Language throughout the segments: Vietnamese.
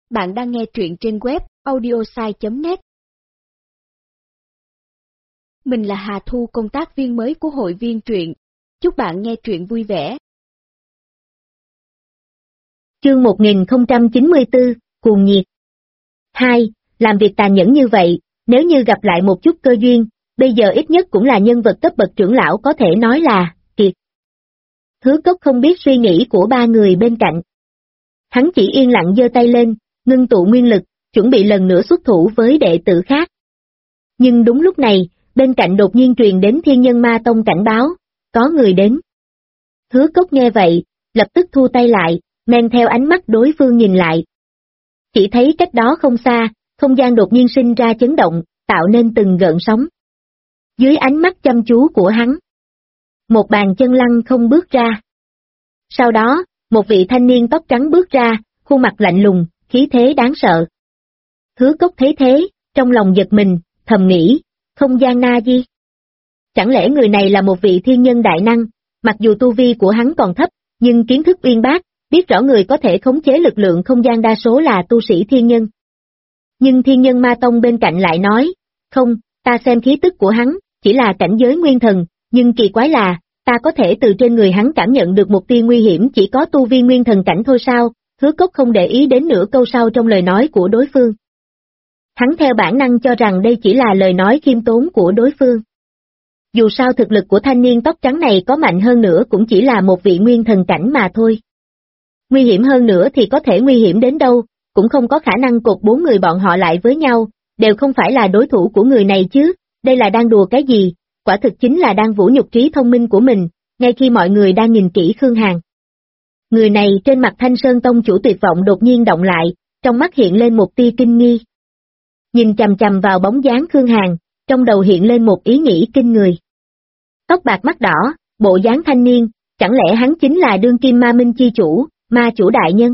Bạn đang nghe truyện trên web audiosai.net. Mình là Hà Thu, công tác viên mới của hội viên truyện. Chúc bạn nghe truyện vui vẻ. Chương 1094, Cuồng nhiệt. 2. Làm việc tàn nhẫn như vậy, nếu như gặp lại một chút cơ duyên, bây giờ ít nhất cũng là nhân vật cấp bậc trưởng lão, có thể nói là kiệt. Hứa Cốc không biết suy nghĩ của ba người bên cạnh. Hắn chỉ yên lặng giơ tay lên, ngưng tụ nguyên lực, chuẩn bị lần nữa xuất thủ với đệ tử khác. Nhưng đúng lúc này, bên cạnh đột nhiên truyền đến Thiên Nhân Ma Tông cảnh báo, có người đến. Hứa Cốc nghe vậy, lập tức thu tay lại, men theo ánh mắt đối phương nhìn lại. Chỉ thấy cách đó không xa, không gian đột nhiên sinh ra chấn động, tạo nên từng gợn sóng. Dưới ánh mắt chăm chú của hắn, một bàn chân lăng không bước ra. Sau đó, một vị thanh niên tóc trắng bước ra, khuôn mặt lạnh lùng, khí thế đáng sợ. Hứa Cốc thấy thế, trong lòng giật mình, thầm nghĩ, không gian na di. Chẳng lẽ người này là một vị thiên nhân đại năng, mặc dù tu vi của hắn còn thấp, nhưng kiến thức uyên bác, biết rõ người có thể khống chế lực lượng không gian đa số là tu sĩ thiên nhân. Nhưng Thiên Nhân Ma Tông bên cạnh lại nói, không, ta xem khí tức của hắn, chỉ là cảnh giới nguyên thần, nhưng kỳ quái là, ta có thể từ trên người hắn cảm nhận được một tia nguy hiểm, chỉ có tu vi nguyên thần cảnh thôi sao? Hứa Cốc không để ý đến nửa câu sau trong lời nói của đối phương. Hắn theo bản năng cho rằng đây chỉ là lời nói khiêm tốn của đối phương. Dù sao thực lực của thanh niên tóc trắng này có mạnh hơn nữa cũng chỉ là một vị nguyên thần cảnh mà thôi. Nguy hiểm hơn nữa thì có thể nguy hiểm đến đâu, cũng không có khả năng cột bốn người bọn họ lại với nhau, đều không phải là đối thủ của người này chứ, đây là đang đùa cái gì, quả thực chính là đang vũ nhục trí thông minh của mình, ngay khi mọi người đang nhìn kỹ Khương Hàn. Người này trên mặt Thanh Sơn Tông chủ tuyệt vọng đột nhiên động lại, trong mắt hiện lên một tia kinh nghi. Nhìn chằm chằm vào bóng dáng Khương Hàn, trong đầu hiện lên một ý nghĩ kinh người. Tóc bạc mắt đỏ, bộ dáng thanh niên, chẳng lẽ hắn chính là đương kim ma minh chi chủ, ma chủ đại nhân?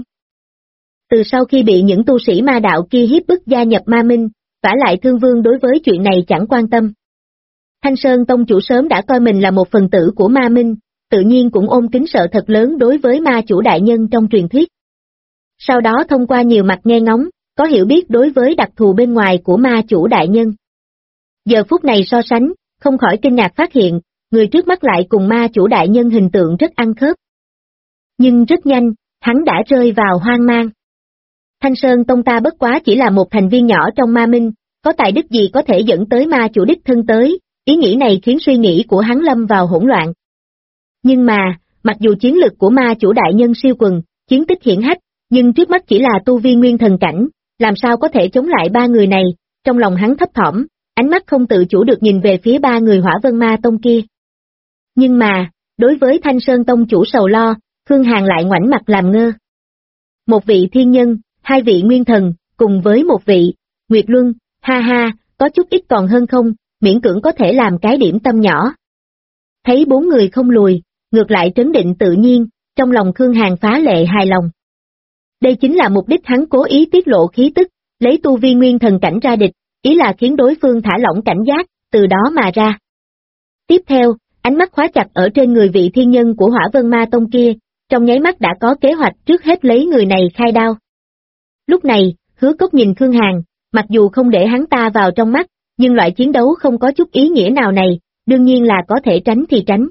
Từ sau khi bị những tu sĩ ma đạo kia hiếp bức gia nhập ma minh, vả lại Thương Vương đối với chuyện này chẳng quan tâm. Thanh Sơn Tông chủ sớm đã coi mình là một phần tử của ma minh, tự nhiên cũng ôm kính sợ thật lớn đối với ma chủ đại nhân trong truyền thuyết. Sau đó thông qua nhiều mặt nghe ngóng, có hiểu biết đối với đặc thù bên ngoài của ma chủ đại nhân. Giờ phút này so sánh, không khỏi kinh ngạc phát hiện, người trước mắt lại cùng ma chủ đại nhân hình tượng rất ăn khớp. Nhưng rất nhanh, hắn đã rơi vào hoang mang. Thanh Sơn Tông ta bất quá chỉ là một thành viên nhỏ trong ma minh, có tài đức gì có thể dẫn tới ma chủ đích thân tới, ý nghĩ này khiến suy nghĩ của hắn lâm vào hỗn loạn. Nhưng mà, mặc dù chiến lực của ma chủ đại nhân siêu quần, chiến tích hiển hách, nhưng trước mắt chỉ là tu vi nguyên thần cảnh, làm sao có thể chống lại ba người này, trong lòng hắn thấp thỏm, ánh mắt không tự chủ được nhìn về phía ba người Hỏa Vân Ma Tông kia. Nhưng mà, đối với Thanh Sơn Tông chủ sầu lo, Khương Hàn lại ngoảnh mặt làm ngơ. Một vị thiên nhân, hai vị nguyên thần, cùng với một vị, Nguyệt Luân, ha ha, có chút ít còn hơn không, miễn cưỡng có thể làm cái điểm tâm nhỏ. Thấy bốn người không lùi, ngược lại trấn định tự nhiên, trong lòng Khương Hàn phá lệ hài lòng. Đây chính là mục đích hắn cố ý tiết lộ khí tức, lấy tu vi nguyên thần cảnh ra địch, ý là khiến đối phương thả lỏng cảnh giác, từ đó mà ra. Tiếp theo, ánh mắt khóa chặt ở trên người vị thiên nhân của Hỏa Vân Ma Tông kia, trong nháy mắt đã có kế hoạch trước hết lấy người này khai đao. Lúc này, Hứa Cốc nhìn Khương Hàn, mặc dù không để hắn ta vào trong mắt, nhưng loại chiến đấu không có chút ý nghĩa nào này, đương nhiên là có thể tránh thì tránh.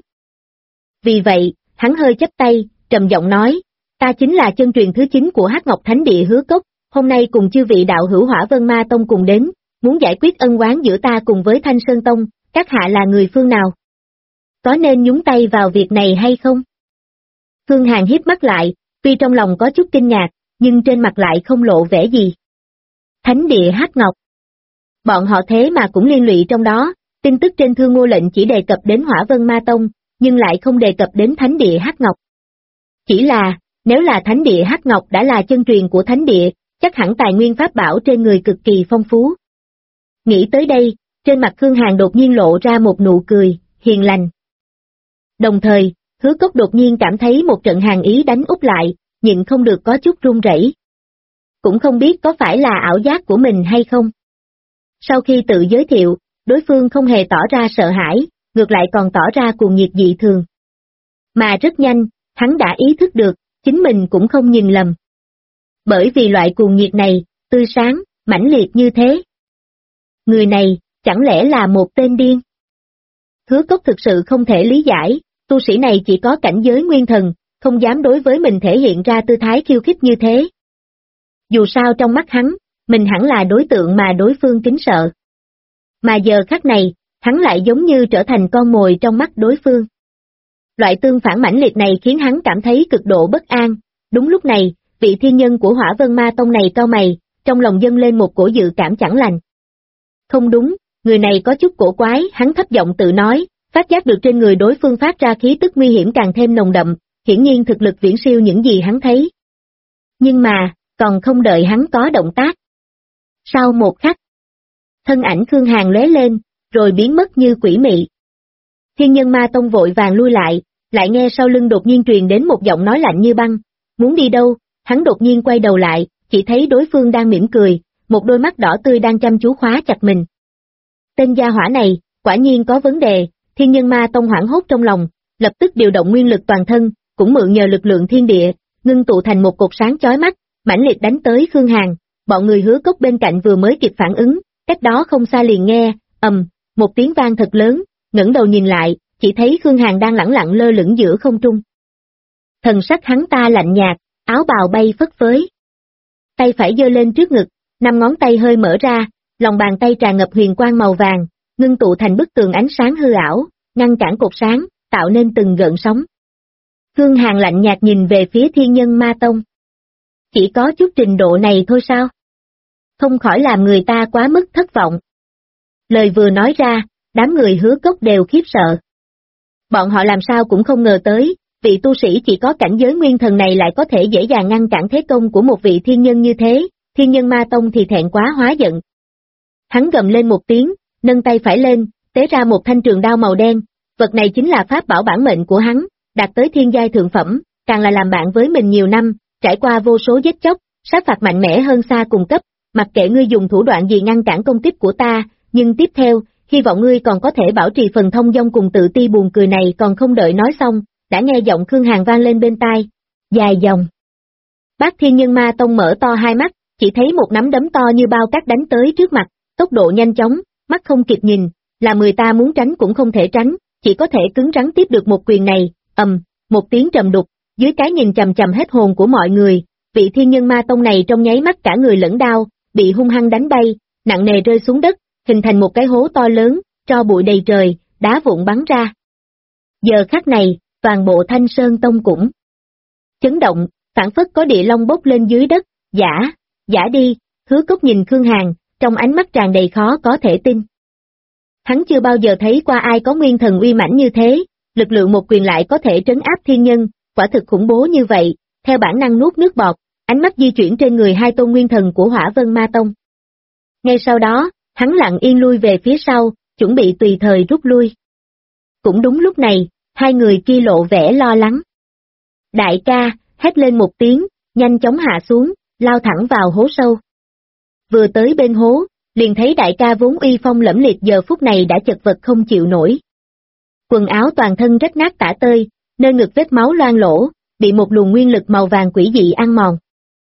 Vì vậy, hắn hơi chắp tay, trầm giọng nói, ta chính là chân truyền thứ 9 của Hắc Ngọc Thánh Địa Hứa Cốc, hôm nay cùng chư vị đạo hữu Hỏa Vân Ma Tông cùng đến, muốn giải quyết ân oán giữa ta cùng với Thanh Sơn Tông, các hạ là người phương nào? Có nên nhúng tay vào việc này hay không? Khương Hàn híp mắt lại, tuy trong lòng có chút kinh ngạc, nhưng trên mặt lại không lộ vẻ gì. Thánh địa Hắc Ngọc. Bọn họ thế mà cũng liên lụy trong đó, tin tức trên Thương Ngô lệnh chỉ đề cập đến Hỏa Vân Ma Tông, nhưng lại không đề cập đến Thánh địa Hắc Ngọc. Chỉ là, nếu là Thánh địa Hắc Ngọc đã là chân truyền của Thánh địa, chắc hẳn tài nguyên pháp bảo trên người cực kỳ phong phú. Nghĩ tới đây, trên mặt Khương Hàn đột nhiên lộ ra một nụ cười, hiền lành. Đồng thời, Hứa Cốc đột nhiên cảm thấy một trận hàn ý đánh úp lại, nhịn không được có chút run rẩy. Cũng không biết có phải là ảo giác của mình hay không. Sau khi tự giới thiệu, đối phương không hề tỏ ra sợ hãi, ngược lại còn tỏ ra cuồng nhiệt dị thường. Mà rất nhanh, hắn đã ý thức được, chính mình cũng không nhìn lầm. bởi vì loại cuồng nhiệt này, tươi sáng, mãnh liệt như thế. Người này, chẳng lẽ là một tên điên? Hứa Cốc thực sự không thể lý giải, tu sĩ này chỉ có cảnh giới nguyên thần, không dám đối với mình thể hiện ra tư thái khiêu khích như thế. Dù sao trong mắt hắn, mình hẳn là đối tượng mà đối phương kính sợ. Mà giờ khắc này, hắn lại giống như trở thành con mồi trong mắt đối phương. Loại tương phản mãnh liệt này khiến hắn cảm thấy cực độ bất an. Đúng lúc này, vị thiên nhân của Hỏa Vân Ma Tông này cau mày, trong lòng dâng lên một cổ dự cảm chẳng lành. Không đúng, người này có chút cổ quái, hắn thấp giọng tự nói, phát giác được trên người đối phương phát ra khí tức nguy hiểm càng thêm nồng đậm, hiển nhiên thực lực viễn siêu những gì hắn thấy. Nhưng mà, còn không đợi hắn có động tác. Sau một khắc, thân ảnh Khương Hàn lóe lên, rồi biến mất như quỷ mị. Thiên nhân Ma Tông vội vàng lui lại nghe sau lưng đột nhiên truyền đến một giọng nói lạnh như băng, muốn đi đâu, hắn đột nhiên quay đầu lại, chỉ thấy đối phương đang mỉm cười, một đôi mắt đỏ tươi đang chăm chú khóa chặt mình. Tên gia hỏa này, quả nhiên có vấn đề, thiên nhân Ma Tông hoảng hốt trong lòng, lập tức điều động nguyên lực toàn thân, cũng mượn nhờ lực lượng thiên địa, ngưng tụ thành một cột sáng chói mắt, mãnh liệt đánh tới Khương Hàn. Bọn người Hứa Cốc bên cạnh vừa mới kịp phản ứng, cách đó không xa liền nghe, một tiếng vang thật lớn, ngẩng đầu nhìn lại, chỉ thấy Khương Hàn đang lẳng lặng lơ lửng giữa không trung. Thần sắc hắn ta lạnh nhạt, áo bào bay phất phới. Tay phải giơ lên trước ngực, 5 ngón tay hơi mở ra, lòng bàn tay tràn ngập huyền quang màu vàng, ngưng tụ thành bức tường ánh sáng hư ảo, ngăn cản cột sáng, tạo nên từng gợn sóng. Khương Hàn lạnh nhạt nhìn về phía thiên nhân Ma Tông. Chỉ có chút trình độ này thôi sao? Không khỏi làm người ta quá mức thất vọng. Lời vừa nói ra, đám người Hứa Cốc đều khiếp sợ. Bọn họ làm sao cũng không ngờ tới, vị tu sĩ chỉ có cảnh giới nguyên thần này lại có thể dễ dàng ngăn cản thế công của một vị thiên nhân như thế, thiên nhân Ma Tông thì thẹn quá hóa giận. Hắn gầm lên một tiếng, nâng tay phải lên, tế ra một thanh trường đao màu đen, vật này chính là pháp bảo bản mệnh của hắn, đạt tới thiên giai thượng phẩm, càng là làm bạn với mình nhiều năm, trải qua vô số giết chóc, sát phạt mạnh mẽ hơn xa cùng cấp, mặc kệ ngươi dùng thủ đoạn gì ngăn cản công kích của ta, nhưng tiếp theo, hy vọng ngươi còn có thể bảo trì phần thông dong cùng tự ti buồn cười này. Còn không đợi nói xong, đã nghe giọng Khương Hàn vang lên bên tai, dài dòng. Bác thiên nhân Ma Tông mở to hai mắt, chỉ thấy một nắm đấm to như bao cát đánh tới trước mặt, tốc độ nhanh chóng, mắt không kịp nhìn, là người ta muốn tránh cũng không thể tránh, chỉ có thể cứng rắn tiếp được một quyền này. Một tiếng trầm đục, dưới cái nhìn chằm chằm hết hồn của mọi người, vị thiên nhân Ma Tông này trong nháy mắt cả người lẫn đao, bị hung hăng đánh bay, nặng nề rơi xuống đất, hình thành một cái hố to lớn, tro bụi đầy trời, đá vụn bắn ra. Giờ khắc này, toàn bộ Thanh Sơn Tông cũng chấn động, phảng phất có địa long bốc lên dưới đất. Giả đi. Hứa Cốc nhìn Khương Hàn, trong ánh mắt tràn đầy khó có thể tin. Hắn chưa bao giờ thấy qua ai có nguyên thần uy mãnh như thế, lực lượng một quyền lại có thể trấn áp thiên nhân, quả thực khủng bố như vậy. Theo bản năng nuốt nước bọt, ánh mắt di chuyển trên người hai tôn nguyên thần của Hỏa Vân Ma Tông. Ngay sau đó, hắn lặng yên lui về phía sau, chuẩn bị tùy thời rút lui. Cũng đúng lúc này, hai người kia lộ vẻ lo lắng. Đại ca, hét lên một tiếng, nhanh chóng hạ xuống, lao thẳng vào hố sâu. Vừa tới bên hố, liền thấy đại ca vốn uy phong lẫm liệt giờ phút này đã chật vật không chịu nổi. Quần áo toàn thân rách nát tả tơi, nơi ngực vết máu loang lỗ, bị một luồng nguyên lực màu vàng quỷ dị ăn mòn.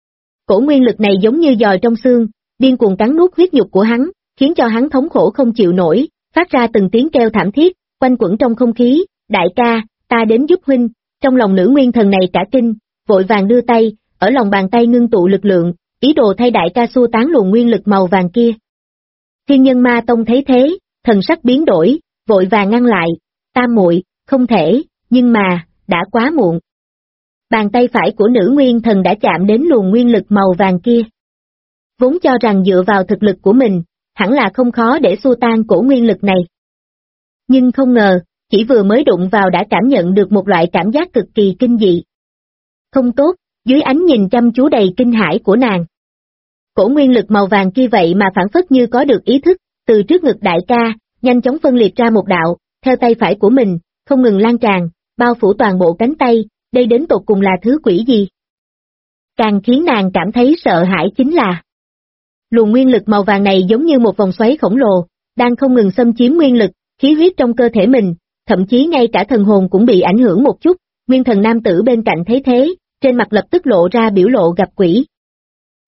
Cổ nguyên lực này giống như giòi trong xương, điên cuồng cắn nuốt huyết nhục của hắn, khiến cho hắn thống khổ không chịu nổi, phát ra từng tiếng kêu thảm thiết, quanh quẩn trong không khí. Đại ca, ta đến giúp huynh. Trong lòng nữ nguyên thần này cả kinh, vội vàng đưa tay, ở lòng bàn tay ngưng tụ lực lượng, ý đồ thay đại ca xua tán luồng nguyên lực màu vàng kia. Thiên nhân Ma Tông thấy thế, thần sắc biến đổi, vội vàng ngăn lại, tam muội, không thể, nhưng mà, đã quá muộn. Bàn tay phải của nữ nguyên thần đã chạm đến luồng nguyên lực màu vàng kia. Vốn cho rằng dựa vào thực lực của mình, hẳn là không khó để xua tan cổ nguyên lực này. Nhưng không ngờ, chỉ vừa mới đụng vào đã cảm nhận được một loại cảm giác cực kỳ kinh dị. Không tốt, dưới ánh nhìn chăm chú đầy kinh hãi của nàng. Cổ nguyên lực màu vàng kia vậy mà phản phất như có được ý thức, từ trước ngực đại ca, nhanh chóng phân liệt ra một đạo, theo tay phải của mình, không ngừng lan tràn, bao phủ toàn bộ cánh tay, đây đến tột cùng là thứ quỷ gì? Càng khiến nàng cảm thấy sợ hãi chính là luồng nguyên lực màu vàng này giống như một vòng xoáy khổng lồ, đang không ngừng xâm chiếm nguyên lực, khí huyết trong cơ thể mình, thậm chí ngay cả thần hồn cũng bị ảnh hưởng một chút. Nguyên thần nam tử bên cạnh thấy thế, trên mặt lập tức lộ ra biểu lộ gặp quỷ.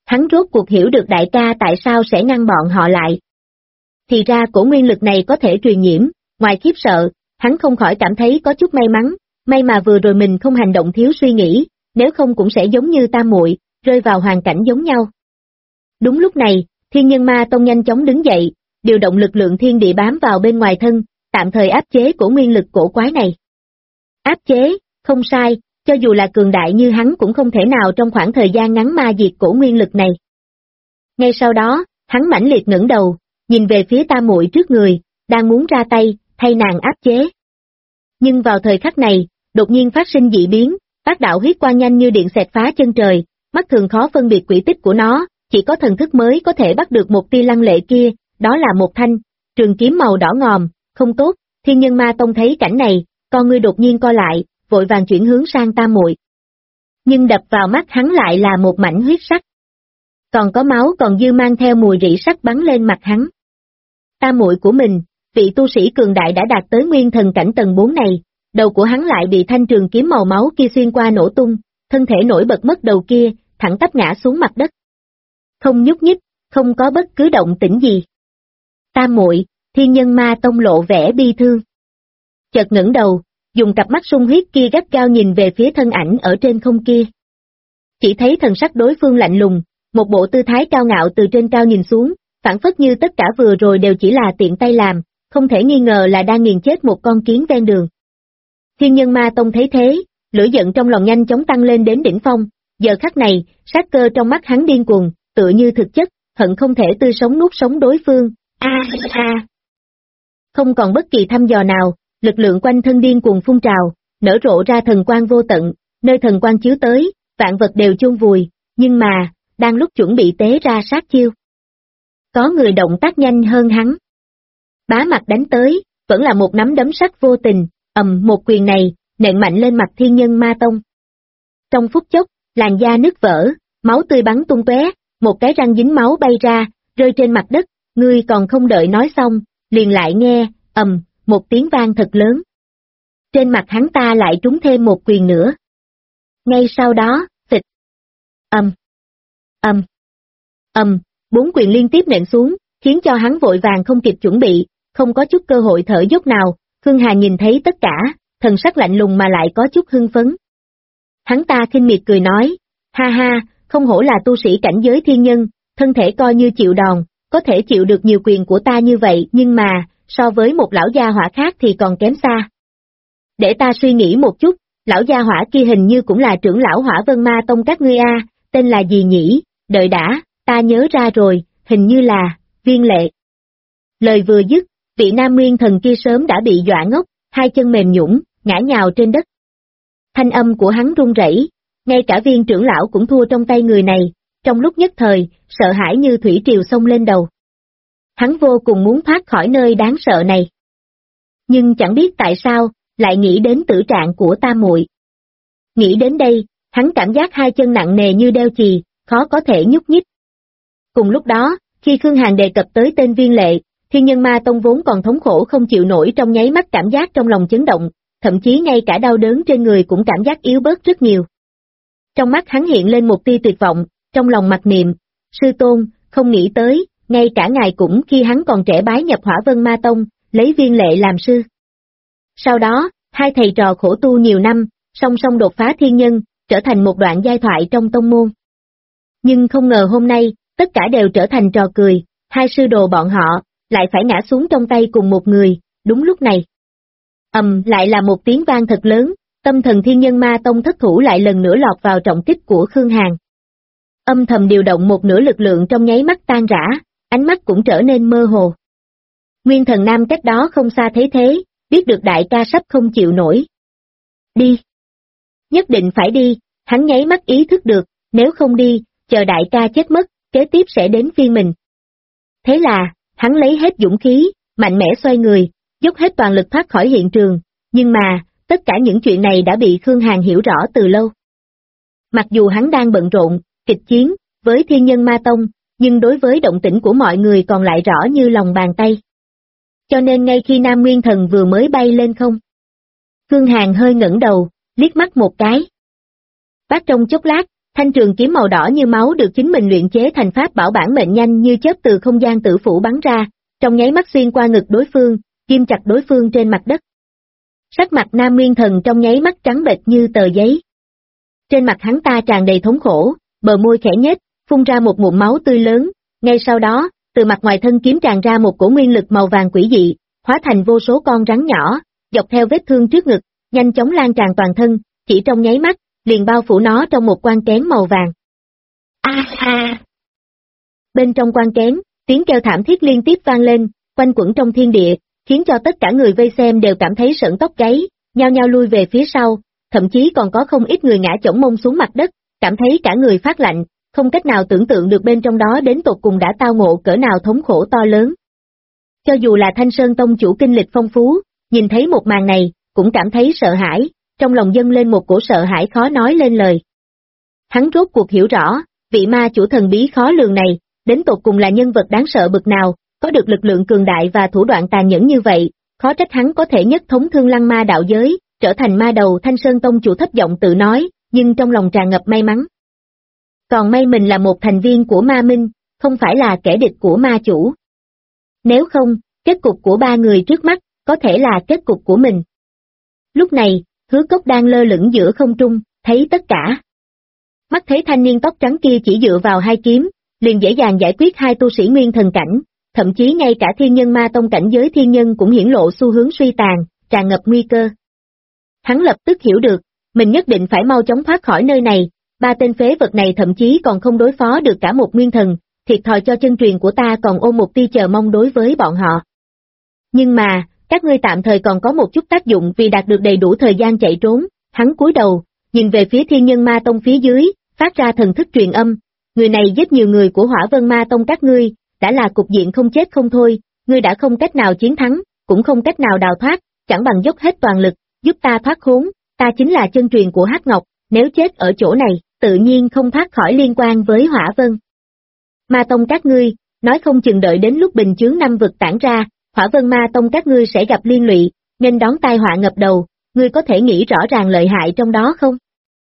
Hắn rốt cuộc hiểu được đại ca tại sao sẽ ngăn bọn họ lại. Thì ra cổ nguyên lực này có thể truyền nhiễm, ngoài khiếp sợ, hắn không khỏi cảm thấy có chút may mắn, may mà vừa rồi mình không hành động thiếu suy nghĩ, nếu không cũng sẽ giống như tam muội, rơi vào hoàn cảnh giống nhau. Đúng lúc này, Thiên Nhân Ma Tông nhanh chóng đứng dậy, điều động lực lượng thiên địa bám vào bên ngoài thân, tạm thời áp chế cổ nguyên lực cổ quái này. Áp chế, không sai, cho dù là cường đại như hắn cũng không thể nào trong khoảng thời gian ngắn ma diệt cổ nguyên lực này. Ngay sau đó, hắn mãnh liệt ngẩng đầu, nhìn về phía tam muội trước người, đang muốn ra tay, thay nàng áp chế. Nhưng vào thời khắc này, đột nhiên phát sinh dị biến, bát đạo huyết quang nhanh như điện xẹt phá chân trời, mắt thường khó phân biệt quỹ tích của nó, chỉ có thần thức mới có thể bắt được một tia lăng lệ kia, đó là một thanh trường kiếm màu đỏ ngòm, không tốt. Thiên Nhân Ma Tông thấy cảnh này, con ngươi đột nhiên co lại, vội vàng chuyển hướng sang tam muội. Nhưng đập vào mắt hắn lại là một mảnh huyết sắc. Còn có máu còn dư mang theo mùi rỉ sắt bắn lên mặt hắn. Tam muội của mình, vị tu sĩ cường đại đã đạt tới nguyên thần cảnh tầng 4 này, đầu của hắn lại bị thanh trường kiếm màu máu kia xuyên qua nổ tung, thân thể nổi bật mất đầu kia, thẳng tắp ngã xuống mặt đất. Không nhúc nhích, không có bất cứ động tĩnh gì. Tam muội, Thiên Nhân Ma Tông lộ vẻ bi thương. Chợt ngẩng đầu, dùng cặp mắt sung huyết kia gắt gao nhìn về phía thân ảnh ở trên không kia. Chỉ thấy thần sắc đối phương lạnh lùng, một bộ tư thái cao ngạo từ trên cao nhìn xuống, phản phất như tất cả vừa rồi đều chỉ là tiện tay làm, không thể nghi ngờ là đang nghiền chết một con kiến ven đường. Thiên Nhân Ma Tông thấy thế, lửa giận trong lòng nhanh chóng tăng lên đến đỉnh phong, giờ khắc này, sát cơ trong mắt hắn điên cuồng, tựa như thực chất, hận không thể tươi sống nuốt sống đối phương. Không còn bất kỳ thăm dò nào, lực lượng quanh thân điên cuồng phun trào, nở rộ ra thần quang vô tận, nơi thần quang chiếu tới, vạn vật đều chôn vùi, nhưng mà, đang lúc chuẩn bị tế ra sát chiêu. Có người động tác nhanh hơn hắn. Bá mặt đánh tới, vẫn là một nắm đấm sắt vô tình, một quyền này, nện mạnh lên mặt Thiên Nhân Ma Tông. Trong phút chốc, làn da nứt vỡ, máu tươi bắn tung tóe, một cái răng dính máu bay ra, rơi trên mặt đất, ngươi còn không đợi nói xong, liền lại nghe, một tiếng vang thật lớn. Trên mặt hắn ta lại trúng thêm một quyền nữa. Ngay sau đó, phịch. Bốn quyền liên tiếp nện xuống, khiến cho hắn vội vàng không kịp chuẩn bị, không có chút cơ hội thở dốc nào. Khương Hà nhìn thấy tất cả, thần sắc lạnh lùng mà lại có chút hưng phấn. Hắn ta khinh miệt cười nói, ha ha, không hổ là tu sĩ cảnh giới thiên nhân, thân thể coi như chịu đòn, có thể chịu được nhiều quyền của ta như vậy, nhưng mà, so với một lão gia hỏa khác thì còn kém xa. Để ta suy nghĩ một chút, lão gia hỏa kia hình như cũng là trưởng lão Hỏa Vân Ma Tông các ngươi a, tên là gì nhỉ? Đợi đã, ta nhớ ra rồi, hình như là Viên Lệ. Lời vừa dứt, vị nam nguyên thần kia sớm đã bị dọa ngốc, hai chân mềm nhũn, ngã nhào trên đất. Thanh âm của hắn run rẩy, ngay cả Viên trưởng lão cũng thua trong tay người này, trong lúc nhất thời, sợ hãi như thủy triều xông lên đầu. Hắn vô cùng muốn thoát khỏi nơi đáng sợ này. Nhưng chẳng biết tại sao, lại nghĩ đến tử trạng của tam muội. Nghĩ đến đây, hắn cảm giác hai chân nặng nề như đeo chì, khó có thể nhúc nhích. Cùng lúc đó, khi Khương Hàn đề cập tới tên Viên Lệ, Thiên Nhân Ma Tông vốn còn thống khổ không chịu nổi, trong nháy mắt cảm giác trong lòng chấn động, thậm chí ngay cả đau đớn trên người cũng cảm giác yếu bớt rất nhiều. Trong mắt hắn hiện lên một tia tuyệt vọng, trong lòng mặc niệm, sư tôn, không nghĩ tới, ngay cả ngài cũng khi hắn còn trẻ bái nhập Hỏa Vân Ma Tông, lấy Viên Lệ làm sư. Sau đó, hai thầy trò khổ tu nhiều năm, song song đột phá thiên nhân, trở thành một đoạn giai thoại trong tông môn. Nhưng không ngờ hôm nay, tất cả đều trở thành trò cười, hai sư đồ bọn họ, lại phải ngã xuống trong tay cùng một người, đúng lúc này. Lại là một tiếng vang thật lớn, tâm thần Thiên Nhân Ma Tông thất thủ lại lần nữa lọt vào trọng kích của Khương Hàn. Âm thầm điều động một nửa lực lượng trong nháy mắt tan rã, ánh mắt cũng trở nên mơ hồ. Nguyên Thần Nam cách đó không xa thấy thế, biết được đại ca sắp không chịu nổi. Đi! Nhất định phải đi, hắn nháy mắt ý thức được, nếu không đi, chờ đại ca chết mất, kế tiếp sẽ đến phiên mình. Thế là, hắn lấy hết dũng khí, mạnh mẽ xoay người, dốc hết toàn lực thoát khỏi hiện trường, nhưng mà, tất cả những chuyện này đã bị Khương Hàn hiểu rõ từ lâu. Mặc dù hắn đang bận rộn, kịch chiến, với Thiên Nhân Ma Tông, nhưng đối với động tĩnh của mọi người còn lại rõ như lòng bàn tay. Cho nên ngay khi Nam Nguyên Thần vừa mới bay lên không, Khương Hàn hơi ngẩng đầu, liếc mắt một cái. Bác trong chốc lát, Thanh trường kiếm màu đỏ như máu được chính mình luyện chế thành pháp bảo bản mệnh nhanh như chớp từ không gian tử phủ bắn ra, trong nháy mắt xuyên qua ngực đối phương, ghim chặt đối phương trên mặt đất. Sắc mặt Nam Nguyên Thần trong nháy mắt trắng bệch như tờ giấy. Trên mặt hắn ta tràn đầy thống khổ, bờ môi khẽ nhếch, phun ra một ngụm máu tươi lớn, ngay sau đó, từ mặt ngoài thân kiếm tràn ra một cổ nguyên lực màu vàng quỷ dị, hóa thành vô số con rắn nhỏ, dọc theo vết thương trước ngực, nhanh chóng lan tràn toàn thân, chỉ trong nháy mắt, liền bao phủ nó trong một quan kén màu vàng. Bên trong quan kén, tiếng kêu thảm thiết liên tiếp vang lên, quanh quẩn trong thiên địa, khiến cho tất cả người vây xem đều cảm thấy sởn tóc gáy, nhao nhao lui về phía sau, thậm chí còn có không ít người ngã chổng mông xuống mặt đất, cảm thấy cả người phát lạnh, không cách nào tưởng tượng được bên trong đó đến tột cùng đã tao ngộ cỡ nào thống khổ to lớn. Cho dù là Thanh Sơn Tông chủ kinh lịch phong phú, nhìn thấy một màn này, cũng cảm thấy sợ hãi, trong lòng dâng lên một cổ sợ hãi khó nói lên lời. Hắn rốt cuộc hiểu rõ, vị ma chủ thần bí khó lường này, đến tột cùng là nhân vật đáng sợ bực nào, có được lực lượng cường đại và thủ đoạn tàn nhẫn như vậy, khó trách hắn có thể nhất thống Thương Lăng ma đạo giới, trở thành ma đầu. Thanh Sơn Tông chủ thấp giọng tự nói, nhưng trong lòng tràn ngập may mắn. Còn may mình là một thành viên của ma minh, không phải là kẻ địch của ma chủ. Nếu không, kết cục của ba người trước mắt, có thể là kết cục của mình. Lúc này, Hứa Cốc đang lơ lửng giữa không trung, thấy tất cả. Mắt thấy thanh niên tóc trắng kia chỉ dựa vào hai kiếm, liền dễ dàng giải quyết hai tu sĩ nguyên thần cảnh, thậm chí ngay cả thiên nhân ma tông cảnh giới thiên nhân cũng hiển lộ xu hướng suy tàn, tràn ngập nguy cơ. Hắn lập tức hiểu được, mình nhất định phải mau chóng thoát khỏi nơi này, ba tên phế vật này thậm chí còn không đối phó được cả một nguyên thần, thiệt thòi cho chân truyền của ta còn ôm một tia chờ mong đối với bọn họ. Nhưng mà, các ngươi tạm thời còn có một chút tác dụng vì đạt được đầy đủ thời gian chạy trốn, hắn cúi đầu, nhìn về phía thiên nhân ma tông phía dưới, phát ra thần thức truyền âm, người này giết nhiều người của Hỏa Vân ma tông các ngươi, đã là cục diện không chết không thôi, ngươi đã không cách nào chiến thắng, cũng không cách nào đào thoát, chẳng bằng dốc hết toàn lực, giúp ta thoát khốn, ta chính là chân truyền của Hắc Ngọc, nếu chết ở chỗ này, tự nhiên không thoát khỏi liên quan với Hỏa Vân. Ma tông các ngươi, nói không chừng đợi đến lúc bình chướng năm vực tản ra, Hỏa Vân ma tông các ngươi sẽ gặp liên lụy, nên đón tai họa ngập đầu, ngươi có thể nghĩ rõ ràng lợi hại trong đó không?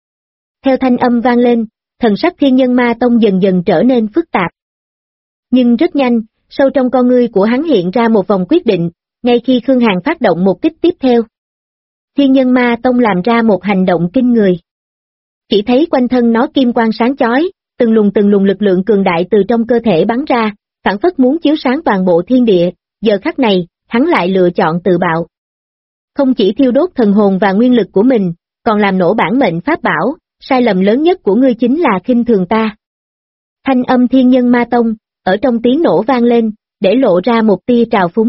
Theo thanh âm vang lên, thần sắc thiên nhân ma tông dần dần trở nên phức tạp. Nhưng rất nhanh, sâu trong con ngươi của hắn hiện ra một vòng quyết định, ngay khi Khương Hàn phát động một kích tiếp theo. Thiên nhân ma tông làm ra một hành động kinh người. Chỉ thấy quanh thân nó kim quang sáng chói, từng luồng lực lượng cường đại từ trong cơ thể bắn ra, phảng phất muốn chiếu sáng toàn bộ thiên địa, giờ khắc này, hắn lại lựa chọn tự bạo. Không chỉ thiêu đốt thần hồn và nguyên lực của mình, còn làm nổ bản mệnh pháp bảo, sai lầm lớn nhất của ngươi chính là khinh thường ta. Thanh âm thiên nhân ma tông, ở trong tiếng nổ vang lên, để lộ ra một tia trào phúng.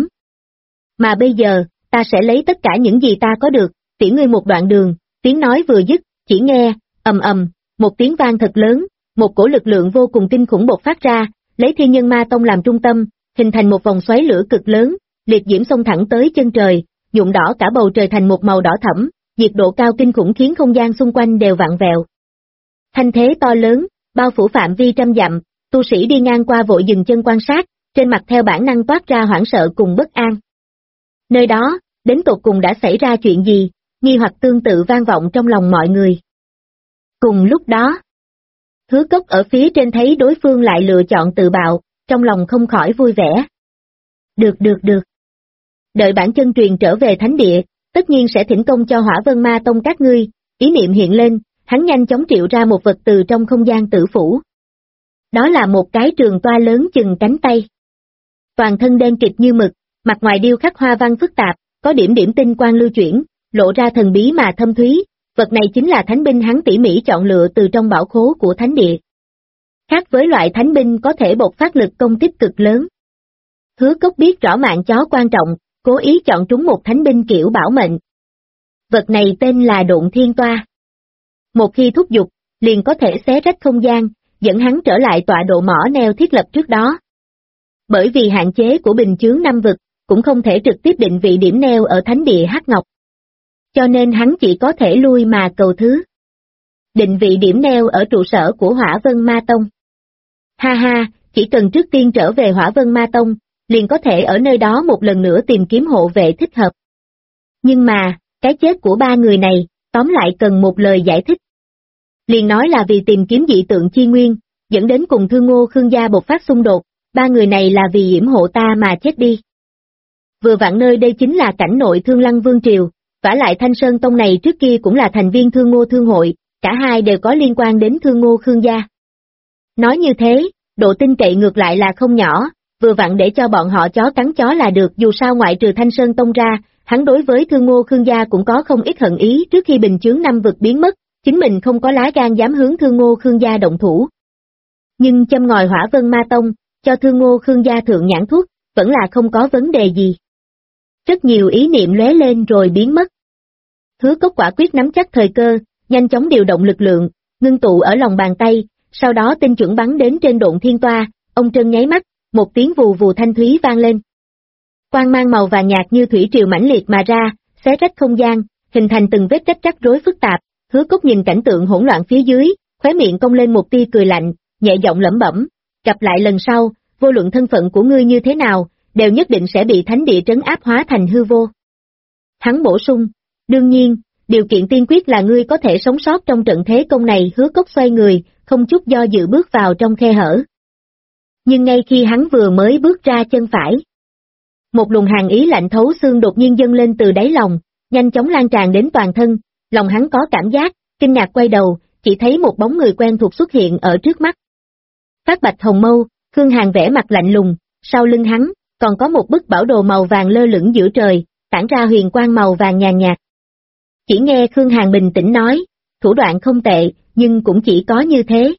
Mà bây giờ, ta sẽ lấy tất cả những gì ta có được, tiễn ngươi một đoạn đường, tiếng nói vừa dứt, chỉ nghe, ầm ầm, một tiếng vang thật lớn, một cổ lực lượng vô cùng kinh khủng bộc phát ra, lấy thiên nhân ma tông làm trung tâm, hình thành một vòng xoáy lửa cực lớn, liệt diễm xông thẳng tới chân trời, nhuộm đỏ cả bầu trời thành một màu đỏ thẫm, nhiệt độ cao kinh khủng khiến không gian xung quanh đều vặn vẹo. Thanh thế to lớn, bao phủ phạm vi trăm dặm, tu sĩ đi ngang qua vội dừng chân quan sát, trên mặt theo bản năng toát ra hoảng sợ cùng bất an. Nơi đó, đến tột cùng đã xảy ra chuyện gì, nghi hoặc tương tự vang vọng trong lòng mọi người. Cùng lúc đó, Hứa Cốc ở phía trên thấy đối phương lại lựa chọn tự bạo, trong lòng không khỏi vui vẻ. Được. Đợi bản chân truyền trở về thánh địa, tất nhiên sẽ thỉnh công cho Hỏa Vân ma tông các ngươi, ý niệm hiện lên, hắn nhanh chóng triệu ra một vật từ trong không gian tử phủ. Đó là một cái trường toa lớn chừng cánh tay. Toàn thân đen kịt như mực, mặt ngoài điêu khắc hoa văn phức tạp, có điểm tinh quang lưu chuyển, lộ ra thần bí mà thâm thúy, vật này chính là thánh binh hắn tỉ mỉ chọn lựa từ trong bảo khố của thánh địa. Khác với loại thánh binh có thể bộc phát lực công kích cực lớn. Hứa Cốc biết rõ mạng chó quan trọng, cố ý chọn trúng một thánh binh kiểu bảo mệnh. Vật này tên là Độn Thiên Toa. Một khi thúc giục, liền có thể xé rách không gian, dẫn hắn trở lại tọa độ mỏ neo thiết lập trước đó. Bởi vì hạn chế của bình chướng năm vực, cũng không thể trực tiếp định vị điểm neo ở thánh địa Hắc Ngọc. Cho nên hắn chỉ có thể lui mà cầu thứ. Định vị điểm neo ở trụ sở của Hỏa Vân Ma Tông. Ha, chỉ cần trước tiên trở về Hỏa Vân Ma Tông, liền có thể ở nơi đó một lần nữa tìm kiếm hộ vệ thích hợp. Nhưng mà, cái chết của ba người này, tóm lại cần một lời giải thích. liền nói là vì tìm kiếm dị tượng chi nguyên, dẫn đến cùng Thương Ngô Khương gia bộc phát xung đột, ba người này là vì yểm hộ ta mà chết đi. Vừa vặn nơi đây chính là cảnh nội Thương Lăng Vương Triều, vả lại Thanh Sơn Tông này trước kia cũng là thành viên Thương Ngô Thương hội, cả hai đều có liên quan đến Thương Ngô Khương gia. Nói như thế, độ tin cậy ngược lại là không nhỏ, vừa vặn để cho bọn họ chó cắn chó là được, dù sao ngoại trừ Thanh Sơn Tông ra, hắn đối với Thương Ngô Khương gia cũng có không ít hận ý trước khi bình chướng năm vực biến mất, chính mình không có lá gan dám hướng Thương Ngô Khương gia động thủ. Nhưng châm ngòi Hỏa Vân Ma Tông, cho Thương Ngô Khương gia thượng nhãn thuốc, vẫn là không có vấn đề gì. Rất nhiều ý niệm lóe lên rồi biến mất. Hứa Cốc quả quyết nắm chắc thời cơ, nhanh chóng điều động lực lượng, ngưng tụ ở lòng bàn tay, sau đó tinh chuẩn bắn đến trên Độn Thiên Toa, ông Trân nháy mắt, một tiếng vù vù thanh thúy vang lên. Quang mang màu vàng nhạt như thủy triều mãnh liệt mà ra, xé rách không gian, hình thành từng vết rách rắc rối phức tạp. Hứa Cốc nhìn cảnh tượng hỗn loạn phía dưới, khóe miệng cong lên một tia cười lạnh, nhẹ giọng lẩm bẩm, gặp lại lần sau, vô luận thân phận của ngươi như thế nào, đều nhất định sẽ bị thánh địa trấn áp hóa thành hư vô. Hắn bổ sung, đương nhiên, điều kiện tiên quyết là ngươi có thể sống sót trong trận thế công này. Hứa Cốc xoay người, không chút do dự bước vào trong khe hở. Nhưng ngay khi hắn vừa mới bước ra chân phải, một luồng hàn ý lạnh thấu xương đột nhiên dâng lên từ đáy lòng, nhanh chóng lan tràn đến toàn thân, lòng hắn có cảm giác, kinh ngạc quay đầu, chỉ thấy một bóng người quen thuộc xuất hiện ở trước mắt. Phát Bạch Hồng Mâu, Khương Hàn vẻ mặt lạnh lùng, sau lưng hắn, còn có một bức bảo đồ màu vàng lơ lửng giữa trời, tản ra huyền quang màu vàng nhàn nhạt. Chỉ nghe Khương Hàn bình tĩnh nói, thủ đoạn không tệ, nhưng cũng chỉ có như thế.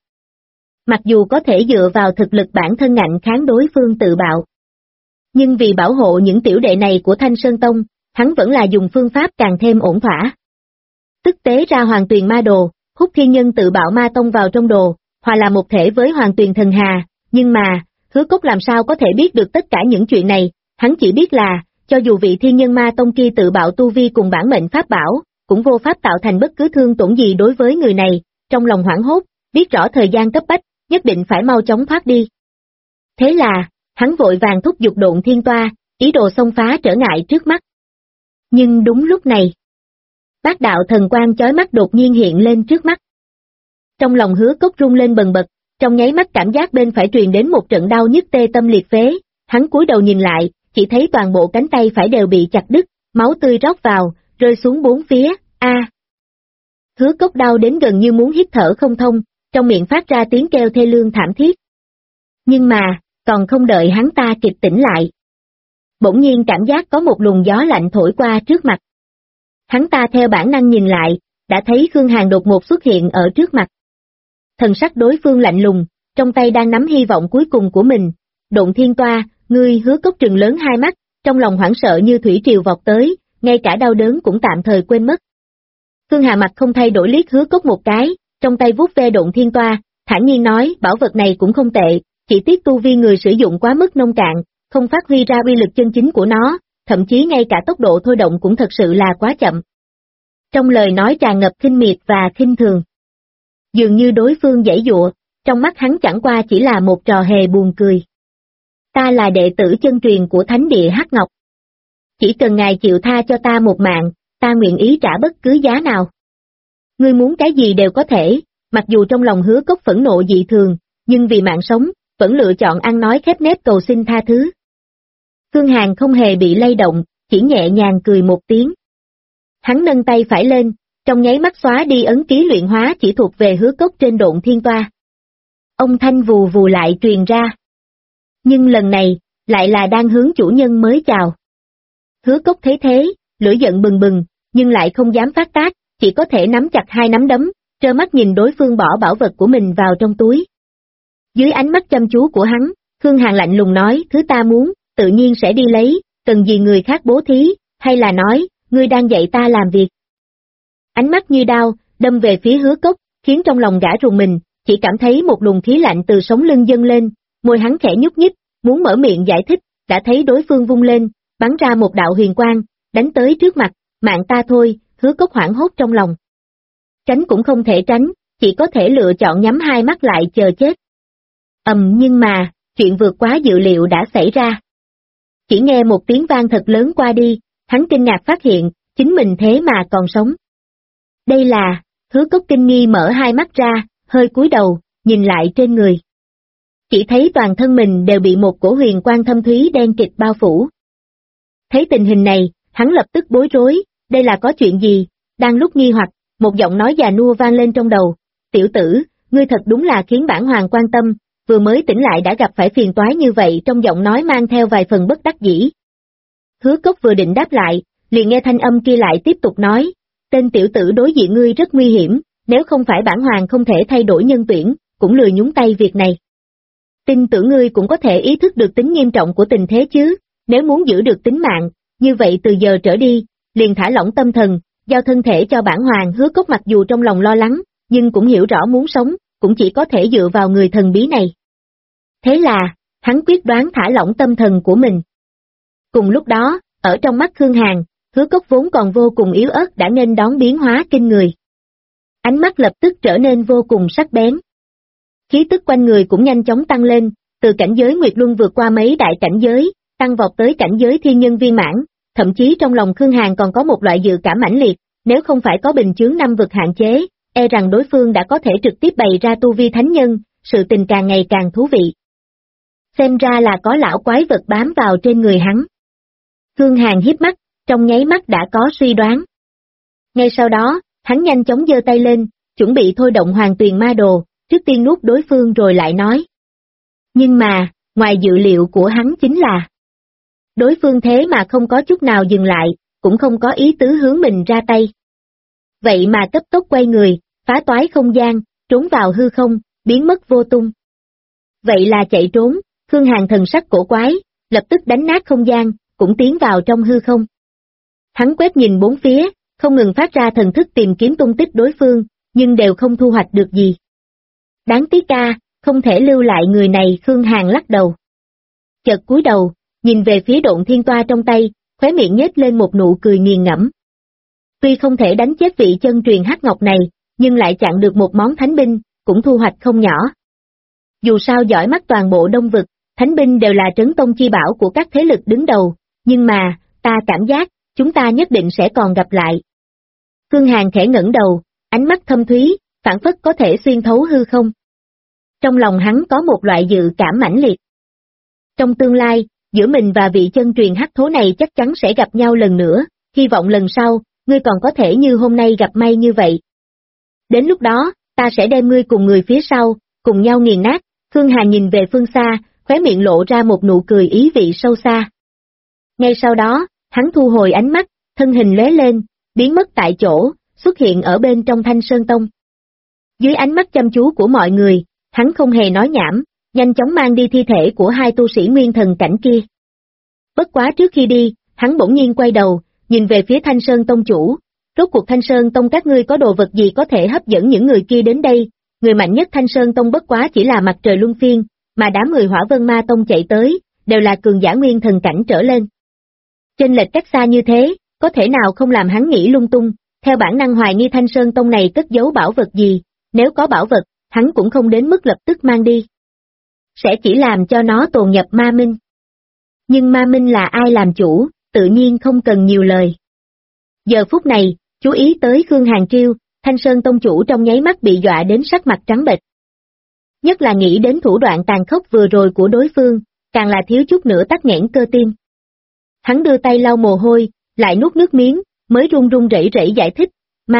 Mặc dù có thể dựa vào thực lực bản thân ngạnh kháng đối phương tự bạo, nhưng vì bảo hộ những tiểu đệ này của Thanh Sơn Tông, hắn vẫn là dùng phương pháp càng thêm ổn thỏa. Tức tế ra Hoàng Tuyền Ma Đồ, hút thiên nhân tự bạo ma tông vào trong đồ, hòa là một thể với Hoàng Tuyền Thần Hà, nhưng mà, Hứa Cốc làm sao có thể biết được tất cả những chuyện này, hắn chỉ biết là, cho dù vị thiên nhân ma tông kia tự bạo tu vi cùng bản mệnh pháp bảo, cũng vô pháp tạo thành bất cứ thương tổn gì đối với người này, trong lòng hoảng hốt, biết rõ thời gian cấp bách, nhất định phải mau chóng thoát đi. Thế là, hắn vội vàng thúc giục Độn Thiên Toa, ý đồ xông phá trở ngại trước mắt. Nhưng đúng lúc này, bát đạo thần quang chói mắt đột nhiên hiện lên trước mắt. Trong lòng Hứa Cốc rung lên bần bật, trong nháy mắt cảm giác bên phải truyền đến một trận đau nhức tê tâm liệt phế, hắn cúi đầu nhìn lại, chỉ thấy toàn bộ cánh tay phải đều bị chặt đứt, máu tươi rót vào, rơi xuống bốn phía, Hứa Cốc đau đến gần như muốn hít thở không thông, trong miệng phát ra tiếng kêu thê lương thảm thiết. Nhưng mà, còn không đợi hắn ta kịp tỉnh lại. Bỗng nhiên cảm giác có một luồng gió lạnh thổi qua trước mặt. Hắn ta theo bản năng nhìn lại, đã thấy Khương Hàn đột ngột xuất hiện ở trước mặt. Thần sắc đối phương lạnh lùng, trong tay đang nắm hy vọng cuối cùng của mình. Độn Thiên Toa, ngươi. Hứa Cốc trừng lớn hai mắt, trong lòng hoảng sợ như thủy triều vọt tới, ngay cả đau đớn cũng tạm thời quên mất. Khương Hà mặt không thay đổi liếc Hứa Cốc một cái, trong tay vuốt ve Độn Thiên Toa, thản nhiên nói, bảo vật này cũng không tệ, chỉ tiếc tu vi người sử dụng quá mức nông cạn, không phát huy ra uy lực chân chính của nó, thậm chí ngay cả tốc độ thôi động cũng thật sự là quá chậm. Trong lời nói tràn ngập khinh miệt và khinh thường. Dường như đối phương giãy giụa, trong mắt hắn chẳng qua chỉ là một trò hề buồn cười. Ta là đệ tử chân truyền của Thánh địa Hắc Ngọc. Chỉ cần ngài chịu tha cho ta một mạng, ta nguyện ý trả bất cứ giá nào. Ngươi muốn cái gì đều có thể, mặc dù trong lòng Hứa Cốc phẫn nộ dị thường, nhưng vì mạng sống, vẫn lựa chọn ăn nói khép nép cầu xin tha thứ. Khương Hàn không hề bị lay động, chỉ nhẹ nhàng cười một tiếng. Hắn nâng tay phải lên, trong nháy mắt xóa đi ấn ký luyện hóa chỉ thuộc về Hứa Cốc trên Độn Thiên Toa. Âm thanh vù vù lại truyền ra. Nhưng lần này, lại là đang hướng chủ nhân mới chào. Hứa Cốc thấy thế, lửa giận bừng bừng, nhưng lại không dám phát tác, chỉ có thể nắm chặt hai nắm đấm, trơ mắt nhìn đối phương bỏ bảo vật của mình vào trong túi. Dưới ánh mắt chăm chú của hắn, Khương Hàn lạnh lùng nói, thứ ta muốn, tự nhiên sẽ đi lấy, cần gì người khác bố thí, hay là nói, ngươi đang dạy ta làm việc. Ánh mắt như đao, đâm về phía Hứa Cốc, khiến trong lòng gã rùng mình, chỉ cảm thấy một luồng khí lạnh từ sống lưng dâng lên, môi hắn khẽ nhúc nhích, muốn mở miệng giải thích, đã thấy đối phương vung lên, bắn ra một đạo huyền quang, đánh tới trước mặt, mạng ta thôi. Hứa Cốc hoảng hốt trong lòng. Tránh cũng không thể tránh, chỉ có thể lựa chọn nhắm hai mắt lại chờ chết. Nhưng mà, chuyện vượt quá dự liệu đã xảy ra. Chỉ nghe một tiếng vang thật lớn qua đi, hắn kinh ngạc phát hiện, chính mình thế mà còn sống. Hứa Cốc kinh nghi mở hai mắt ra, hơi cúi đầu, nhìn lại trên người. Chỉ thấy toàn thân mình đều bị một cổ huyền quang thâm thúy đen kịt bao phủ. Thấy tình hình này, hắn lập tức bối rối, đây là có chuyện gì? Đang lúc nghi hoặc, một giọng nói già nua vang lên trong đầu. Tiểu tử, ngươi thật đúng là khiến bản hoàng quan tâm, vừa mới tỉnh lại đã gặp phải phiền toái như vậy, trong giọng nói mang theo vài phần bất đắc dĩ. Hứa Cốc vừa định đáp lại, liền nghe thanh âm kia lại tiếp tục nói, tên tiểu tử đối diện ngươi rất nguy hiểm, nếu không phải bản hoàng không thể thay đổi nhân tuyển, cũng lười nhúng tay việc này. Tin tưởng ngươi cũng có thể ý thức được tính nghiêm trọng của tình thế chứ, nếu muốn giữ được tính mạng, như vậy từ giờ trở đi, liền thả lỏng tâm thần, giao thân thể cho bản hoàng. Hứa Cốc mặc dù trong lòng lo lắng, nhưng cũng hiểu rõ muốn sống, cũng chỉ có thể dựa vào người thần bí này. Thế là, hắn quyết đoán thả lỏng tâm thần của mình. Cùng lúc đó, ở trong mắt Khương Hàn, Hứa Cốc vốn còn vô cùng yếu ớt đã nghênh đón biến hóa kinh người. Ánh mắt lập tức trở nên vô cùng sắc bén. Khí tức quanh người cũng nhanh chóng tăng lên, từ cảnh giới Nguyệt Luân vượt qua mấy đại cảnh giới, tăng vọt tới cảnh giới thiên nhân viên mãn, thậm chí trong lòng Khương Hàn còn có một loại dự cảm mãnh liệt, nếu không phải có bình chướng năm vực hạn chế, e rằng đối phương đã có thể trực tiếp bày ra tu vi thánh nhân, sự tình càng ngày càng thú vị. Xem ra là có lão quái vật bám vào trên người hắn. Khương Hàn hiếp mắt, trong nháy mắt đã có suy đoán. Ngay sau đó, hắn nhanh chóng giơ tay lên, chuẩn bị thôi động Hoàng Tuyền Ma Đồ, trước tiên nuốt đối phương rồi lại nói. Nhưng mà, ngoài dự liệu của hắn chính là, đối phương thế mà không có chút nào dừng lại, cũng không có ý tứ hướng mình ra tay. Vậy mà cấp tốc quay người, phá toái không gian, trốn vào hư không, biến mất vô tung. Vậy là chạy trốn, Khương Hàn thần sắc cổ quái, lập tức đánh nát không gian, cũng tiến vào trong hư không. Hắn quét nhìn bốn phía, không ngừng phát ra thần thức tìm kiếm tung tích đối phương, nhưng đều không thu hoạch được gì. Đáng tiếc ca, không thể lưu lại người này. Khương Hàn lắc đầu. Chợt cúi đầu, nhìn về phía Độn Thiên Toa trong tay, khóe miệng nhếch lên một nụ cười nghiền ngẫm. Tuy không thể đánh chết vị chân truyền hắc ngọc này, nhưng lại chặn được một món thánh binh, cũng thu hoạch không nhỏ. Dù sao giỏi mắt toàn bộ Đông Vực, thánh binh đều là trấn tông chi bảo của các thế lực đứng đầu, nhưng mà, ta cảm giác, chúng ta nhất định sẽ còn gặp lại. Khương Hàn khẽ ngẩng đầu, ánh mắt thâm thúy, phảng phất có thể xuyên thấu hư không. Trong lòng hắn có một loại dự cảm mãnh liệt. Trong tương lai, giữa mình và vị chân truyền hắc thố này chắc chắn sẽ gặp nhau lần nữa, hy vọng lần sau, ngươi còn có thể như hôm nay gặp may như vậy. Đến lúc đó, ta sẽ đem ngươi cùng người phía sau, cùng nhau nghiền nát. Khương Hàn nhìn về phương xa, khóe miệng lộ ra một nụ cười ý vị sâu xa. Ngay sau đó, hắn thu hồi ánh mắt, thân hình lóe lên, biến mất tại chỗ, xuất hiện ở bên trong Thanh Sơn Tông. Dưới ánh mắt chăm chú của mọi người, hắn không hề nói nhảm, nhanh chóng mang đi thi thể của hai tu sĩ nguyên thần cảnh kia. Bất quá trước khi đi, hắn bỗng nhiên quay đầu, nhìn về phía Thanh Sơn Tông chủ. Rốt cuộc Thanh Sơn Tông các ngươi có đồ vật gì có thể hấp dẫn những người kia đến đây? Người mạnh nhất Thanh Sơn Tông bất quá chỉ là mặt trời luân phiên, mà đám người Hỏa Vân Ma Tông chạy tới, đều là cường giả nguyên thần cảnh trở lên. Chênh lệch cách xa như thế, có thể nào không làm hắn nghĩ lung tung, theo bản năng hoài nghi Thanh Sơn Tông này cất giấu bảo vật gì, nếu có bảo vật, hắn cũng không đến mức lập tức mang đi. Sẽ chỉ làm cho nó tồn nhập ma minh. Nhưng ma minh là ai làm chủ, tự nhiên không cần nhiều lời. Giờ phút này, chú ý tới Khương Hàn chiêu, Thanh Sơn Tông chủ trong nháy mắt bị dọa đến sắc mặt trắng bệch. Nhất là nghĩ đến thủ đoạn tàn khốc vừa rồi của đối phương, càng là thiếu chút nữa tắc nghẽn cơ tim. Hắn đưa tay lau mồ hôi, lại nuốt nước miếng, mới run run rẩy rẩy giải thích,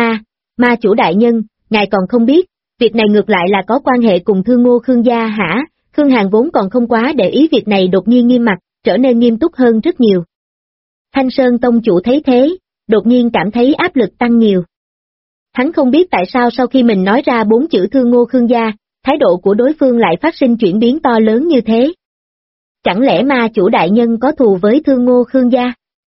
ma chủ đại nhân, ngài còn không biết, việc này ngược lại là có quan hệ cùng Thương Ngô Khương gia hả? Khương Hàn vốn còn không quá để ý việc này đột nhiên nghiêm mặt, trở nên nghiêm túc hơn rất nhiều. Thanh Sơn Tông chủ thấy thế, đột nhiên cảm thấy áp lực tăng nhiều. Hắn không biết tại sao sau khi mình nói ra 4 chữ Thương Ngô Khương gia, thái độ của đối phương lại phát sinh chuyển biến to lớn như thế. Chẳng lẽ ma chủ đại nhân có thù với Thương Ngô Khương gia?